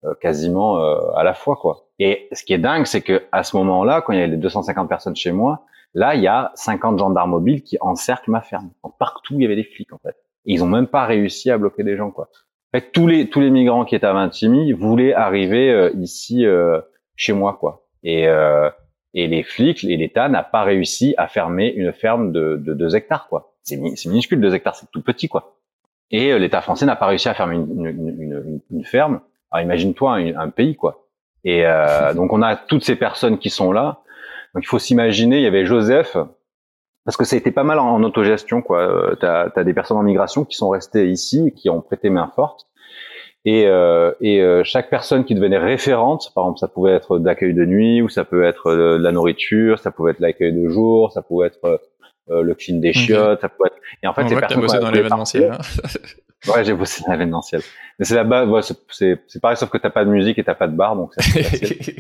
quasiment à la fois, quoi. Et ce qui est dingue, c'est que à ce moment-là, quand il y a les 250 personnes chez moi, là, il y a 50 gendarmes mobiles qui encerclent ma ferme. Donc, partout, il y avait des flics, en fait. Et ils ont même pas réussi à bloquer des gens, quoi. En fait, tous les migrants qui étaient à Vintimille voulaient arriver ici chez moi, quoi. Et les flics et l'État n'a pas réussi à fermer une ferme de 2 hectares, quoi. C'est minuscule, 2 hectares, c'est tout petit, quoi. Et l'État français n'a pas réussi à fermer une ferme. Alors imagine-toi un pays, quoi. Et donc on a toutes ces personnes qui sont là. Donc il faut s'imaginer, il y avait Joseph, parce que ça a été pas mal en autogestion, quoi. T'as des personnes en migration qui sont restées ici, qui ont prêté main forte. Et chaque personne qui devenait référente, par exemple, ça pouvait être de l'accueil de nuit, ou ça peut être de la nourriture, ça pouvait être l'accueil de jour, ça pouvait être le clean des chiottes, ça pouvait être... Et en fait, on ces voit que t'as personnes bossé dans l'événementiel. Hein. Ouais, j'ai bossé dans l'événementiel. Mais c'est là-bas, ouais, c'est pareil, sauf que t'as pas de musique et t'as pas de bar, donc c'est facile.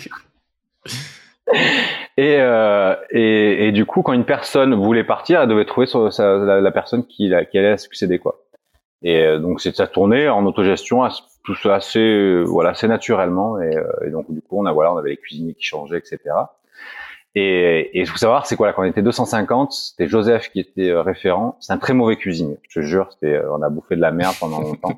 Et du coup, quand une personne voulait partir, elle devait trouver la personne qui allait la succéder, quoi. Et donc ça tournait en autogestion, tout ça assez naturellement. Et donc du coup, on avait les cuisiniers qui changeaient, etc. Et il faut savoir, c'est quoi là, quand on était 250, c'était Joseph qui était référent. C'est un très mauvais cuisinier, je te jure. On a bouffé de la merde pendant longtemps.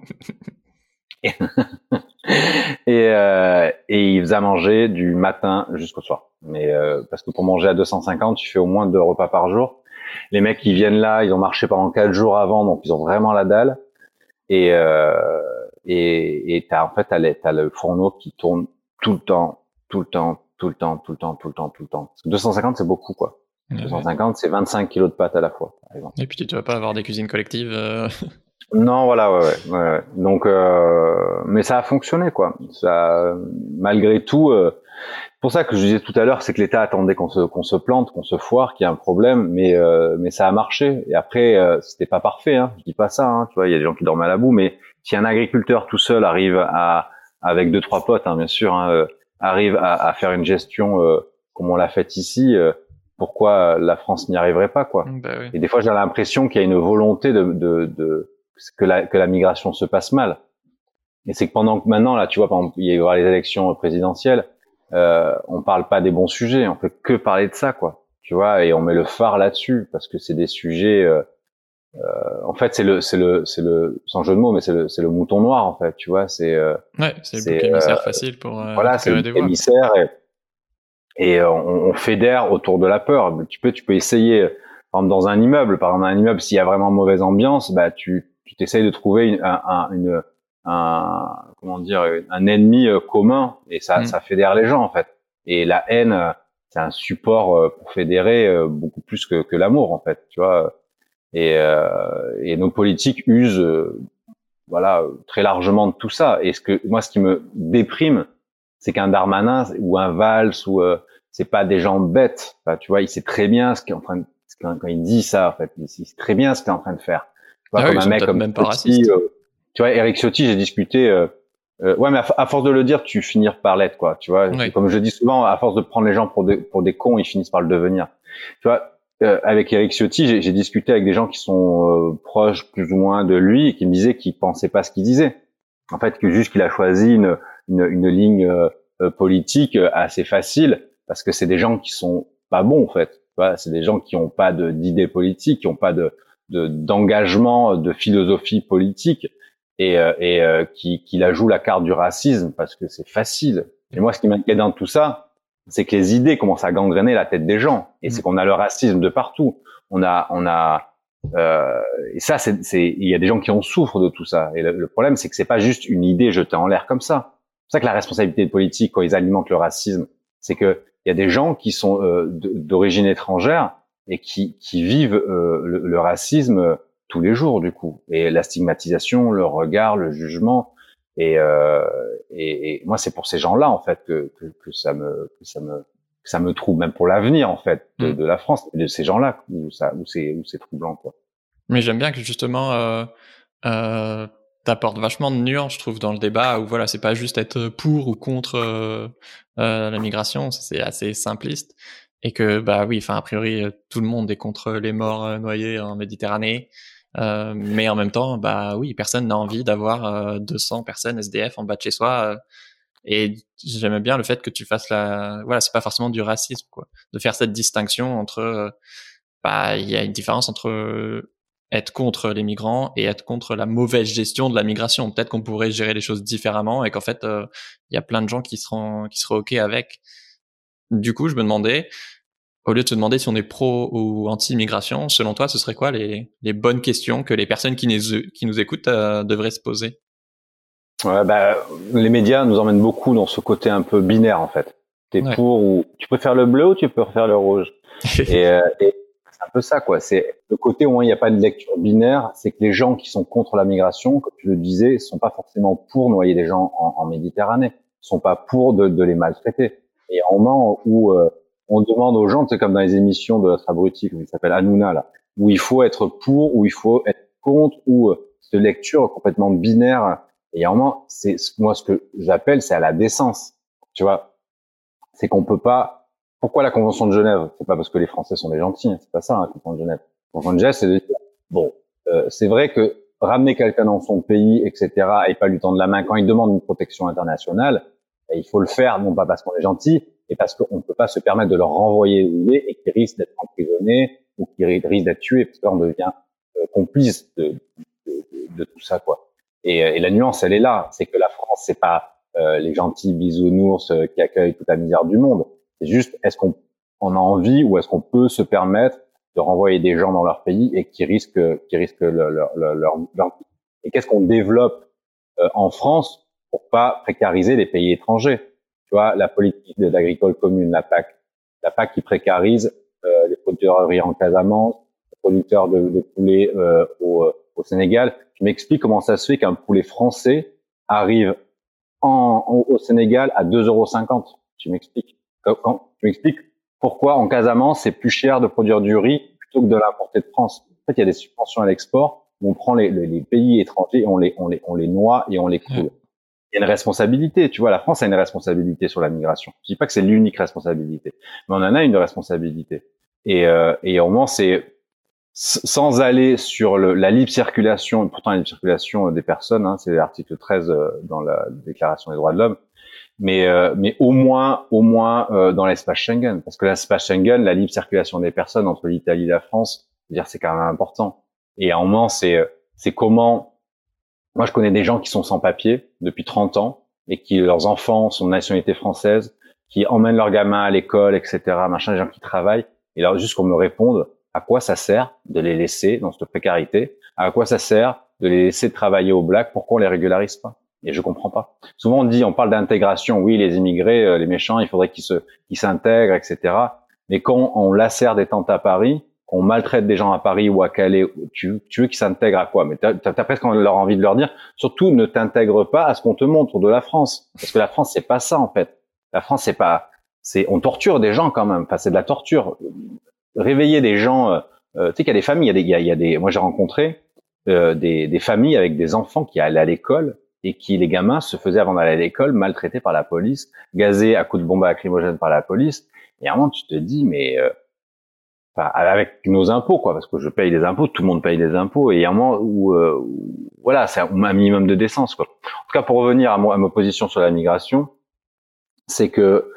Et il faisait à manger du matin jusqu'au soir. Mais parce que pour manger à 250, tu fais au moins 2 repas par jour. Les mecs qui viennent là, ils ont marché pendant 4 jours avant, donc ils ont vraiment la dalle. Et t'as le fourneau qui tourne tout le temps. Parce que 250, c'est beaucoup, quoi. 250, c'est 25 kilos de pâtes à la fois, par exemple. Et puis tu vas pas avoir des cuisines collectives. Non, voilà, ouais. Donc, mais ça a fonctionné, quoi. Ça, malgré tout, pour ça que je disais tout à l'heure, c'est que l'État attendait qu'on se plante, qu'on se foire, qu'il y a un problème, mais ça a marché. Et après, c'était pas parfait, hein. Je dis pas ça, hein. Tu vois, il y a des gens qui dorment à la boue, mais si un agriculteur tout seul arrive avec 2-3 potes, hein, bien sûr, hein, arrive à faire une gestion comme on l'a fait ici, pourquoi la France n'y arriverait pas, quoi. Bah oui. Et des fois, j'ai l'impression qu'il y a une volonté que la migration se passe mal. Et c'est que pendant que maintenant, là, tu vois, par exemple, il y aura les élections présidentielles, on parle pas des bons sujets, on fait que parler de ça, quoi. Tu vois, et on met le phare là-dessus parce que c'est des sujets. En fait, c'est le, sans jeu de mots, mais c'est le mouton noir, en fait. Tu vois, c'est le bouc émissaire facile pour. Voilà, c'est le bouc émissaire et on fédère autour de la peur. Tu peux essayer. Par exemple, dans un immeuble, s'il y a vraiment mauvaise ambiance, bah tu t'essayes de trouver un ennemi commun, et ça fédère les gens, en fait. Et la haine, c'est un support pour fédérer beaucoup plus que l'amour, en fait, tu vois. Et nos politiques usent très largement de tout ça. Et ce qui me déprime, c'est qu'un Darmanin ou un Valls c'est pas des gens bêtes. Enfin, tu vois, il sait très bien ce qu'il est en train de, quand il dit ça, en fait, il sait très bien ce qu'il est en train de faire. Tu vois, comme un mec comme Ciotti, tu vois, Éric Ciotti, j'ai discuté. Ouais, mais à force de le dire, tu finis par l'être, quoi. Tu vois, comme je dis souvent, à force de prendre les gens pour des cons, ils finissent par le devenir. Tu vois, avec Éric Ciotti, j'ai discuté avec des gens qui sont proches plus ou moins de lui et qui me disaient qu'ils pensaient pas ce qu'il disait. En fait, que juste qu'il a choisi une ligne politique assez facile parce que c'est des gens qui sont pas bons, en fait. Tu vois, c'est des gens qui ont pas d'idées politiques, qui ont pas d'engagement, de philosophie politique et qui la jouent la carte du racisme parce que c'est facile. Et moi, ce qui m'inquiète dans tout ça, c'est que les idées commencent à gangréner la tête des gens, et c'est qu'on a le racisme de partout. Et ça, il y a des gens qui en souffrent de tout ça. Et le problème, c'est que c'est pas juste une idée jetée en l'air comme ça. C'est pour ça que la responsabilité des politiques, quand ils alimentent le racisme, c'est que il y a des gens qui sont d'origine étrangère et qui vivent le racisme tous les jours, du coup, et la stigmatisation, le regard, le jugement. Et moi, c'est pour ces gens-là, en fait, que ça me trouble, même pour l'avenir, en fait, de la France, et de ces gens-là, où c'est troublant, quoi. Mais j'aime bien que justement, t'apportes vachement de nuances, je trouve, dans le débat, où voilà, c'est pas juste être pour ou contre la migration, c'est assez simpliste, et que bah oui, enfin a priori tout le monde est contre les morts noyés en Méditerranée. Mais en même temps, bah oui, personne n'a envie d'avoir 200 personnes SDF en bas de chez soi Et j'aimais bien le fait que tu fasses voilà, c'est pas forcément du racisme, quoi. De faire cette distinction entre, il y a une différence entre être contre les migrants et être contre la mauvaise gestion de la migration. Peut-être qu'on pourrait gérer les choses différemment et qu'en fait, il y a plein de gens qui seraient OK avec. Du coup, je me demandais, au lieu de se demander si on est pro ou anti-immigration, selon toi, ce serait quoi les bonnes questions que les personnes qui nous écoutent devraient se poser? Ouais, les médias nous emmènent beaucoup dans ce côté un peu binaire, en fait. T'es pour ou tu préfères le bleu ou tu préfères le rouge. et c'est un peu ça, quoi. C'est le côté où il n'y a pas de lecture binaire, c'est que les gens qui sont contre la migration, comme tu le disais, sont pas forcément pour noyer des gens en Méditerranée, sont pas pour de les maltraiter. Et au moment où on demande aux gens, c'est comme dans les émissions de notre abruti, qui s'appelle Hanouna, là, où il faut être pour, où il faut être contre, ou cette lecture complètement binaire. Et à un moment, c'est moi ce que j'appelle, c'est à la décence. Tu vois, c'est qu'on peut pas. Pourquoi la Convention de Genève? C'est pas parce que les Français sont des gentils, c'est pas ça, la Convention de Genève. La Convention de Genève, c'est de dire bon, c'est vrai que ramener quelqu'un dans son pays, etc., et pas lui tendre la main quand il demande une protection internationale, il faut le faire non pas parce qu'on est gentil, mais parce qu'on ne peut pas se permettre de le renvoyer où il est et qu'il risque d'être emprisonné ou qu'il risque d'être tué, parce que là on devient complice de tout ça, quoi. Et la nuance, elle est là, c'est que la France, c'est pas les gentils bisounours qui accueillent toute la misère du monde. C'est juste, est-ce qu'on a envie ou est-ce qu'on peut se permettre de renvoyer des gens dans leur pays et qui risquent leur vie. Et qu'est-ce qu'on développe en France pour pas précariser les pays étrangers? Tu vois, la politique d'agricole commune, la PAC qui précarise les producteurs de riz en Casamance, les producteurs de poulet au Sénégal. Tu m'expliques comment ça se fait qu'un poulet français arrive au Sénégal à 2,50 €. Tu m'expliques pourquoi en Casamance c'est plus cher de produire du riz plutôt que de l'importer de France. En fait, il y a des subventions à l'export où on prend les pays étrangers et on les noie et on les coule. Il y a une responsabilité, tu vois, la France a une responsabilité sur la migration. Je dis pas que c'est l'unique responsabilité, mais on en a une responsabilité. Et au moins, c'est sans aller sur la libre circulation, et pourtant la libre circulation des personnes, hein, c'est l'article 13 dans la Déclaration des droits de l'homme, mais au moins dans l'espace Schengen, parce que l'espace Schengen, la libre circulation des personnes entre l'Italie et la France, c'est quand même important. Et à un moment, c'est comment. Moi, je connais des gens qui sont sans papier depuis 30 ans et qui leurs enfants sont de nationalité française, qui emmènent leurs gamins à l'école, etc. Machin, des gens qui travaillent. Et alors, juste qu'on me réponde, à quoi ça sert de les laisser dans cette précarité? À quoi ça sert de les laisser travailler au black? Pourquoi on les régularise pas? Et je comprends pas. Souvent, on parle d'intégration. Oui, les immigrés, les méchants, il faudrait qu'ils s'intègrent, etc. Mais quand on lacère des tentes à Paris, qu'on maltraite des gens à Paris ou à Calais, tu veux qu'ils s'intègrent à quoi? Mais t'as presque envie de leur dire, surtout ne t'intègre pas à ce qu'on te montre de la France. Parce que la France, c'est pas ça, en fait. La France, on torture des gens quand même. Enfin, c'est de la torture. Réveiller des gens, tu sais qu'il y a des familles, moi j'ai rencontré des familles avec des enfants qui allaient à l'école et qui, les gamins, se faisaient avant d'aller à l'école maltraités par la police, gazés à coups de bombes lacrymogènes par la police. Et à un moment, tu te dis, mais avec nos impôts, quoi, parce que je paye les impôts, tout le monde paye les impôts, et il y a un moment où voilà, c'est un minimum de décence, quoi. En tout cas, pour revenir à ma position sur la migration, c'est que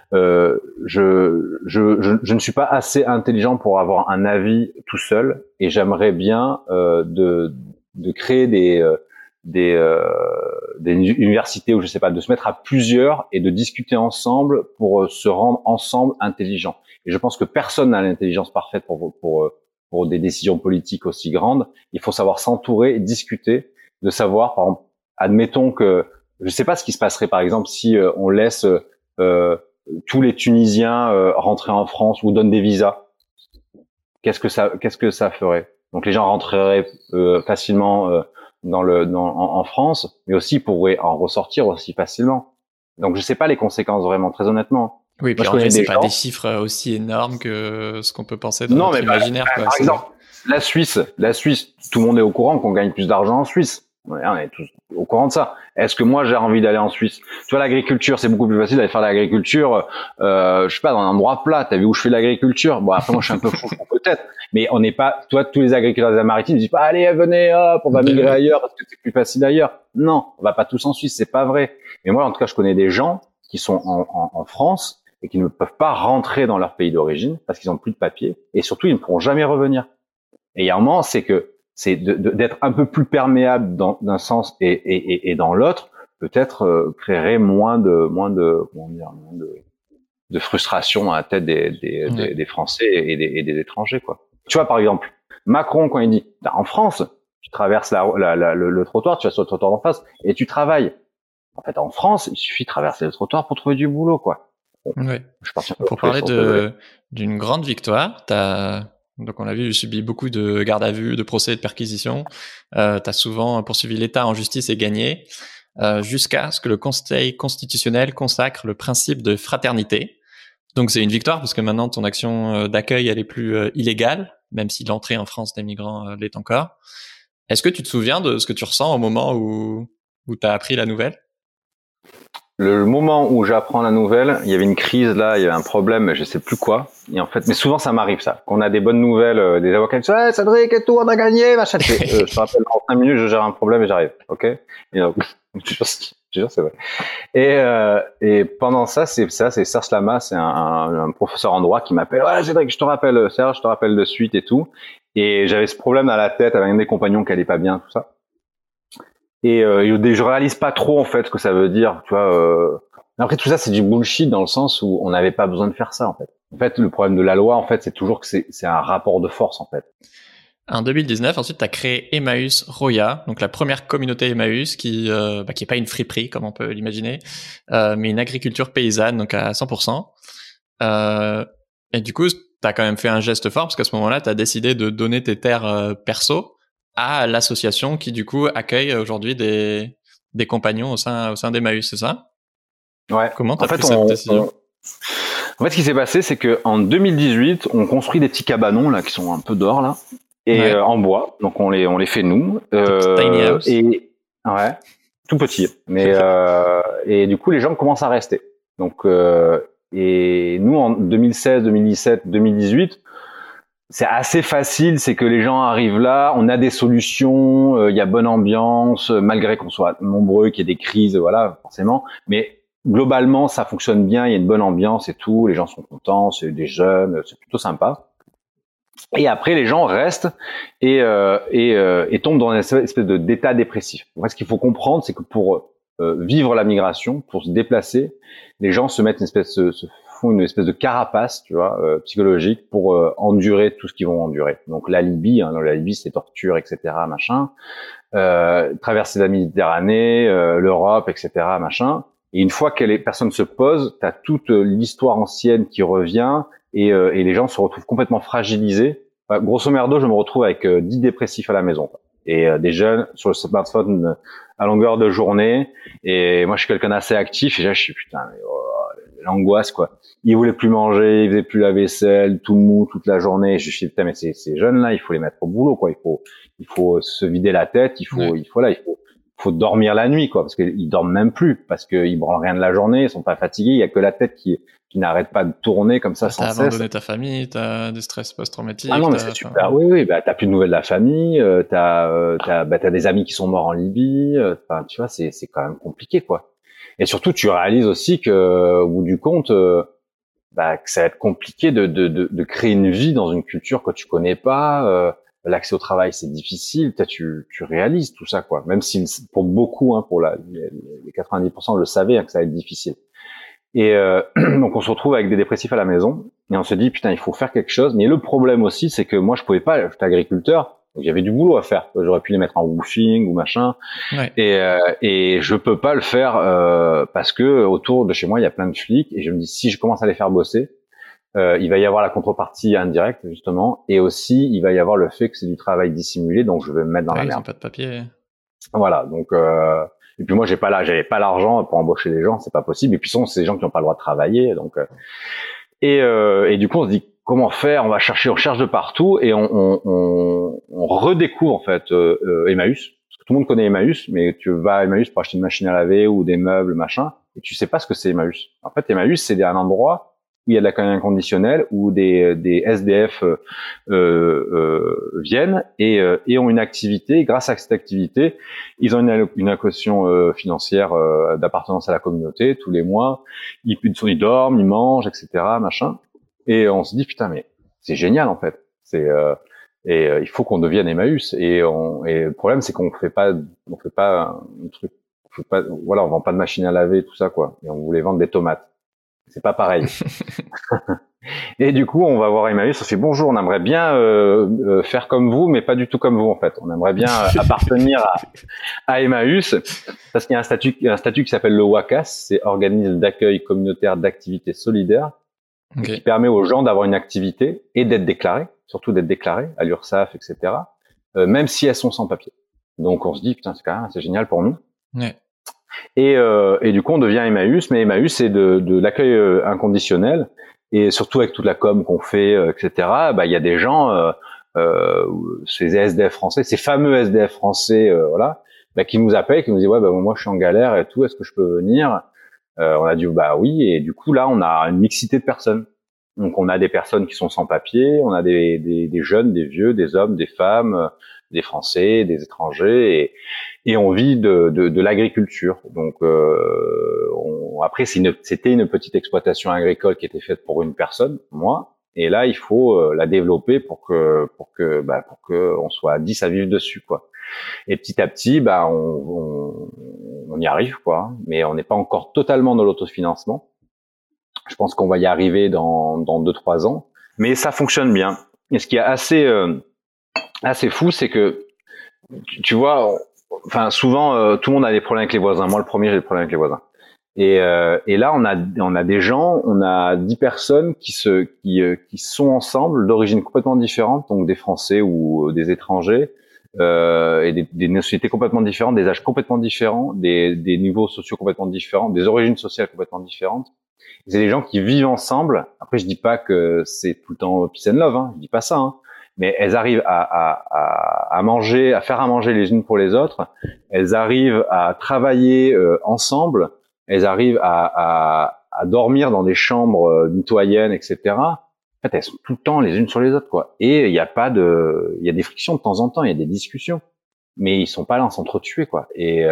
je ne suis pas assez intelligent pour avoir un avis tout seul, et j'aimerais bien de créer des universités, ou je sais pas, de se mettre à plusieurs et de discuter ensemble pour se rendre ensemble intelligents. Et je pense que personne n'a l'intelligence parfaite pour des décisions politiques aussi grandes. Il faut savoir s'entourer, discuter, de savoir, par exemple, admettons que, je sais pas ce qui se passerait, par exemple, si on laisse tous les Tunisiens rentrer en France ou donne des visas. Qu'est-ce que ça ferait? Donc les gens rentreraient facilement en France, mais aussi pourraient en ressortir aussi facilement. Donc je sais pas les conséquences vraiment, très honnêtement. Oui, puis en vrai, c'est pas des chiffres aussi énormes que ce qu'on peut penser dans notre imaginaire, quoi. Par exemple, la Suisse, tout le monde est au courant qu'on gagne plus d'argent en Suisse. On est tous au courant de ça. Est-ce que moi j'ai envie d'aller en Suisse? Tu vois, l'agriculture, c'est beaucoup plus facile d'aller faire l'agriculture, je sais pas, dans un endroit plat. T'as vu où je fais l'agriculture? Bon, après moi je suis un peu fou peut-être, mais on n'est pas, toi, tous les agriculteurs des maritimes disent pas, allez, venez, hop, on va migrer ailleurs parce que c'est plus facile ailleurs. Non, on va pas tous en Suisse, c'est pas vrai. Mais moi, en tout cas, je connais des gens qui sont en France et qui ne peuvent pas rentrer dans leur pays d'origine parce qu'ils ont plus de papiers et surtout ils ne pourront jamais revenir. Et il y a un moment, c'est d'être un peu plus perméable d'un sens et dans l'autre, peut-être créerait moins de frustration à la tête des Français et des étrangers, quoi. Tu vois, par exemple, Macron, quand il dit, en France, tu traverses le trottoir, tu vas sur le trottoir d'en face et tu travailles. En fait, en France, il suffit de traverser le trottoir pour trouver du boulot, quoi. Bon, ouais. Pour parler d'une grande victoire, donc on l'a vu, subi beaucoup de garde à vue, de procès, de perquisitions. T'as souvent poursuivi l'État en justice et gagné, jusqu'à ce que le Conseil constitutionnel consacre le principe de fraternité. Donc c'est une victoire parce que maintenant ton action d'accueil elle est plus illégale, même si l'entrée en France des migrants l'est encore. Est-ce que tu te souviens de ce que tu ressens au moment où t'as appris la nouvelle? Le moment où j'apprends la nouvelle, il y avait une crise là, il y avait un problème, je sais plus quoi. Et en fait, mais souvent ça m'arrive ça. Qu'on a des bonnes nouvelles, des avocats qui disent hey, Cédric et tout, on a gagné, machin. Je te rappelle, en 5 minutes, je gère un problème et j'arrive. Ok. Et donc, je te jure, c'est vrai. Et pendant ça, c'est Serge Lama, c'est un professeur en droit qui m'appelle. Ouais, Cédric, je te rappelle, Serge, je te rappelle de suite et tout. Et j'avais ce problème à la tête avec un des compagnons qui allait pas bien, tout ça. Et je réalise pas trop en fait ce que ça veut dire, tu vois. Après tout ça c'est du bullshit dans le sens où on n'avait pas besoin de faire ça en fait. En fait le problème de la loi en fait c'est toujours que c'est un rapport de force en fait. En 2019, ensuite, tu as créé Emmaüs Roya, donc la première communauté Emmaüs qui est pas une friperie comme on peut l'imaginer, mais une agriculture paysanne, donc à 100%. Et du coup, tu as quand même fait un geste fort parce qu'à ce moment-là, tu as décidé de donner tes terres perso à l'association qui du coup accueille aujourd'hui des compagnons au sein d'Emmaüs, c'est ça? Ouais. Comment t'as pris cette décision? En fait, ce qui s'est passé, c'est que en 2018, on construit des petits cabanons là qui sont un peu d'or là et en bois. Donc on les fait nous. Tiny house. Et ouais, tout petit. Mais et du coup, les gens commencent à rester. Donc et nous en 2016, 2017, 2018. C'est assez facile, c'est que les gens arrivent là, on a des solutions, il y a bonne ambiance, malgré qu'on soit nombreux, qu'il y ait des crises, voilà, forcément. Mais globalement, ça fonctionne bien, il y a une bonne ambiance et tout, les gens sont contents, c'est des jeunes, c'est plutôt sympa. Et après, les gens restent et tombent dans une espèce d'état dépressif. En fait, ce qu'il faut comprendre, c'est que pour vivre la migration, pour se déplacer, les gens se mettent une espèce de carapace, tu vois, psychologique pour endurer tout ce qu'ils vont endurer. Donc la Libye, la Libye c'est torture, etc., machin. Traverser la Méditerranée, l'Europe, etc., machin. Et une fois que les personnes se posent, t'as toute l'histoire ancienne qui revient et les gens se retrouvent complètement fragilisés. Enfin, grosso merdo, je me retrouve avec 10 dépressifs à la maison et des jeunes sur le smartphone à longueur de journée. Et moi, je suis quelqu'un d'assez actif et là, je suis putain. L'angoisse quoi. Ils voulaient plus manger, ils faisaient plus la vaisselle, tout mou toute la journée. Je suis putain mais ces jeunes là, il faut les mettre au boulot quoi. Il faut se vider la tête, il faut dormir la nuit quoi parce qu'ils dorment même plus parce qu'ils branlent rien de la journée, ils sont pas fatigués, il y a que la tête qui n'arrête pas de tourner comme ça sans cesse. T'as abandonné ta famille, t'as des stress post-traumatiques. Ah non mais c'est super. Oui, bah t'as plus de nouvelles de la famille, t'as des amis qui sont morts en Libye, enfin tu vois c'est quand même compliqué quoi. Et surtout, tu réalises aussi que, au bout du compte, que ça va être compliqué de créer une vie dans une culture que tu connais pas. L'accès au travail, c'est difficile. Tu réalises tout ça, quoi. Même si pour beaucoup, pour les 90% le savaient que ça va être difficile. Et donc on se retrouve avec des dépressifs à la maison et on se dit putain, il faut faire quelque chose. Mais le problème aussi, c'est que moi, je pouvais pas. J'étais agriculteur. Donc, il y avait du boulot à faire. J'aurais pu les mettre en woofing ou machin. Ouais. Et je peux pas le faire parce que autour de chez moi il y a plein de flics et je me dis si je commence à les faire bosser, il va y avoir la contrepartie indirecte justement et aussi il va y avoir le fait que c'est du travail dissimulé donc je vais me mettre dans la merde. Ils ont pas de papier. Voilà donc et puis moi j'avais pas l'argent pour embaucher les gens, c'est pas possible et puis c'est des gens qui n'ont pas le droit de travailler donc et du coup on se dit comment faire, on cherche de partout et on redécouvre en fait Emmaüs. Tout le monde connaît Emmaüs, mais tu vas à Emmaüs pour acheter une machine à laver ou des meubles, machin, et tu sais pas ce que c'est Emmaüs. En fait, Emmaüs, c'est un endroit où il y a de l'accueil inconditionnel, où des SDF viennent et ont une activité. Et grâce à cette activité, ils ont une allocation financière d'appartenance à la communauté tous les mois. Ils dorment, ils mangent, etc., machin. Et on se dit putain, mais c'est génial en fait. Il faut qu'on devienne Emmaüs. Et le problème, c'est qu'on fait pas un truc. On vend pas de machine à laver, tout ça quoi. Et on voulait vendre des tomates. C'est pas pareil. Et du coup, on va voir Emmaüs, on fait bonjour, on aimerait bien faire comme vous, mais pas du tout comme vous en fait. On aimerait bien appartenir à Emmaüs, parce qu'il y a un statut qui s'appelle le WACAS, c'est Organisme d'accueil communautaire d'activité solidaire, qui permet aux gens d'avoir une activité et d'être déclarés, surtout d'être déclarés à l'URSSAF, etc., même si elles sont sans papier. Donc on se dit, putain, c'est génial pour nous. Ouais. Et du coup, on devient Emmaüs, mais Emmaüs, c'est de l'accueil inconditionnel, et surtout avec toute la com qu'on fait, etc. Il y a des gens, ces SDF français, ces fameux SDF français, qui nous appellent, qui nous disent moi je suis en galère et tout, est-ce que je peux venir? On a dit oui, et du coup là on a une mixité de personnes. Donc on a des personnes qui sont sans papier, on a des jeunes, des vieux, des hommes, des femmes, des Français, des étrangers, et on vit de l'agriculture. Donc après c'était une petite exploitation agricole qui était faite pour une personne, moi, et là il faut la développer pour que on soit 10 à vivre dessus quoi. Et petit à petit on y arrive quoi, mais on n'est pas encore totalement dans l'autofinancement. Je pense qu'on va y arriver dans 2-3 ans, mais ça fonctionne bien. Et ce qui est assez fou, c'est que tu vois, souvent tout le monde a des problèmes avec les voisins. Moi, le premier, j'ai des problèmes avec les voisins. Et là, on a des gens, on a 10 personnes qui sont ensemble, d'origines complètement différentes, donc des Français ou des étrangers, et des nationalités complètement différentes, des âges complètement différents, des niveaux sociaux complètement différents, des origines sociales complètement différentes. C'est des gens qui vivent ensemble. Après, je dis pas que c'est tout le temps peace and love, je dis pas ça, mais elles arrivent à manger, à faire à manger les unes pour les autres. Elles arrivent à travailler ensemble. Elles arrivent à dormir dans des chambres mitoyennes, etc. En fait, elles sont tout le temps les unes sur les autres, quoi. Et il y a des frictions de temps en temps, il y a des discussions, mais ils sont pas là à s'entretuer, quoi. Et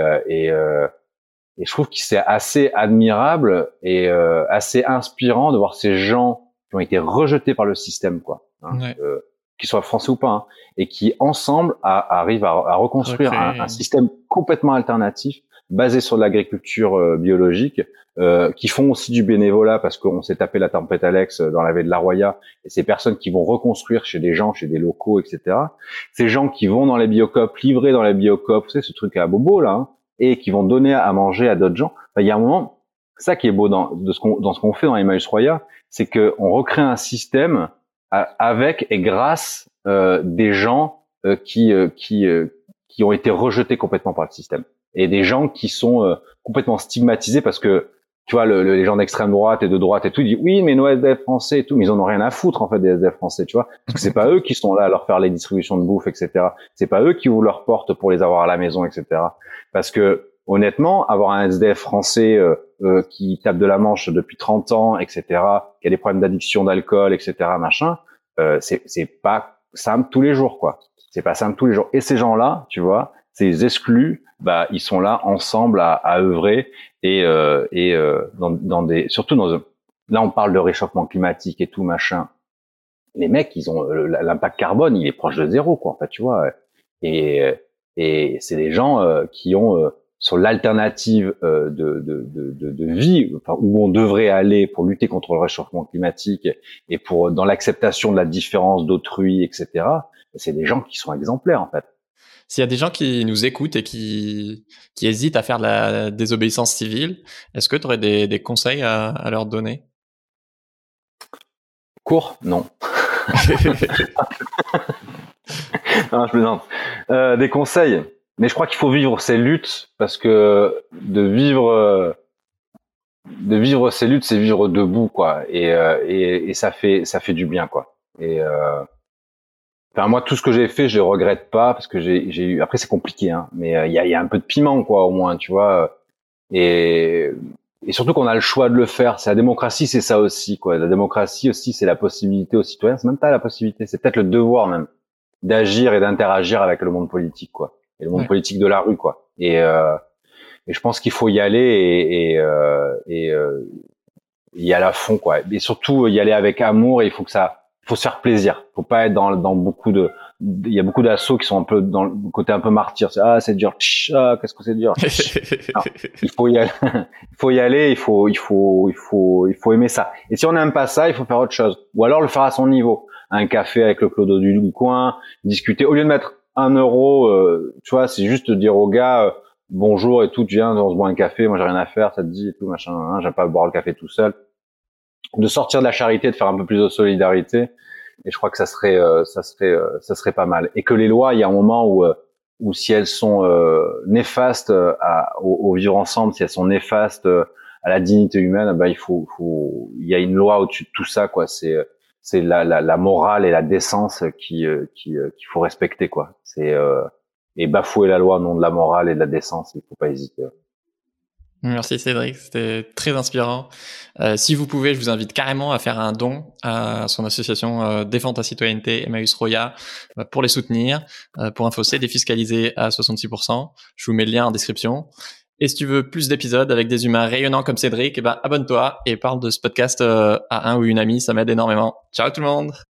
je trouve que c'est assez admirable et assez inspirant de voir ces gens qui ont été rejetés par le système, quoi, qu'ils soient français ou pas, et qui ensemble arrivent à reconstruire un système complètement alternatif, basé sur de l'agriculture biologique, qui font aussi du bénévolat parce qu'on s'est tapé la tempête Alex dans la baie de la Roya, et ces personnes qui vont reconstruire chez des gens, chez des locaux, etc. Ces gens qui vont dans les biocoop, livrer dans les biocoop, vous savez, ce truc à bobo là, et qui vont donner à manger à d'autres gens. Il y a un moment, ça qui est beau dans ce qu'on fait dans Emmaüs Roya, c'est que on recrée un système avec et grâce des gens qui ont été rejetés complètement par le système, et des gens qui sont complètement stigmatisés parce que tu vois les gens d'extrême droite et de droite et tout, ils disent oui mais nos SDF français et tout, mais ils en ont rien à foutre en fait des SDF français, tu vois, parce que c'est pas eux qui sont là à leur faire les distributions de bouffe, etc. C'est pas eux qui ouvrent leurs portes pour les avoir à la maison, etc. Parce que honnêtement, avoir un SDF français qui tape de la manche depuis 30 ans, etc., qui a des problèmes d'addiction, d'alcool, etc., machin, c'est pas simple tous les jours, quoi. C'est pas simple tous les jours. Et ces gens-là, tu vois, ces exclus, ils sont là ensemble à œuvrer et surtout là on parle de réchauffement climatique et tout machin. Les mecs, ils ont l'impact carbone, il est proche de zéro, quoi, en fait, tu vois. Et c'est des gens qui ont sur l'alternative de vie, où on devrait aller pour lutter contre le réchauffement climatique et pour dans l'acceptation de la différence d'autrui, etc. C'est des gens qui sont exemplaires, en fait. S'il y a des gens qui nous écoutent et qui hésitent à faire de la désobéissance civile, est-ce que tu aurais des conseils à leur donner? Court? Non. Non, je plaisante. Des conseils. Mais je crois qu'il faut vivre ces luttes, parce que de vivre ces luttes, c'est vivre debout, quoi. Et ça fait du bien, quoi. Enfin, moi, tout ce que j'ai fait, je le regrette pas parce que j'ai eu. Après, c'est compliqué, hein, mais il y a un peu de piment, quoi, au moins, tu vois. Et surtout qu'on a le choix de le faire. C'est la démocratie, c'est ça aussi, quoi. La démocratie aussi, c'est la possibilité aux citoyens. C'est même pas la possibilité, c'est peut-être le devoir même d'agir et d'interagir avec le monde politique, quoi. Et le monde politique de la rue, quoi. Et je pense qu'il faut y aller et y aller à fond, quoi. Et surtout y aller avec amour. Et il faut se faire plaisir. Faut pas être dans beaucoup de. Il y a beaucoup d'assauts qui sont un peu dans le côté un peu martyr. C'est dur. Qu'est-ce que c'est dur. Non, il faut y aller. Il faut y aller. Il faut aimer ça. Et si on n'aime pas ça, il faut faire autre chose. Ou alors le faire à son niveau. Un café avec le clodo du coin, discuter. Au lieu de mettre 1 €, tu vois, c'est juste dire au gars bonjour et tout, tu viens, on se boit un café, moi j'ai rien à faire, ça te dit et tout machin, hein, j'aime pas boire le café tout seul. De sortir de la charité, de faire un peu plus de solidarité, et je crois que ça serait pas mal. Et que les lois, il y a un moment où si elles sont néfastes au vivre ensemble, si elles sont néfastes à la dignité humaine, ben il y a une loi au-dessus de tout ça, quoi. C'est la morale et la décence qu'il faut respecter, quoi. Et bafouer la loi au nom de la morale et de la décence, il faut pas hésiter. Merci Cédric, c'était très inspirant. Si vous pouvez, je vous invite carrément à faire un don à son association Défends ta citoyenneté, Emmaüs Roya, pour les soutenir. Pour info, c'est défiscalisé à 66%. Je vous mets le lien en description. Et si tu veux plus d'épisodes avec des humains rayonnants comme Cédric, abonne-toi et parle de ce podcast à un ou une amie, ça m'aide énormément. Ciao tout le monde!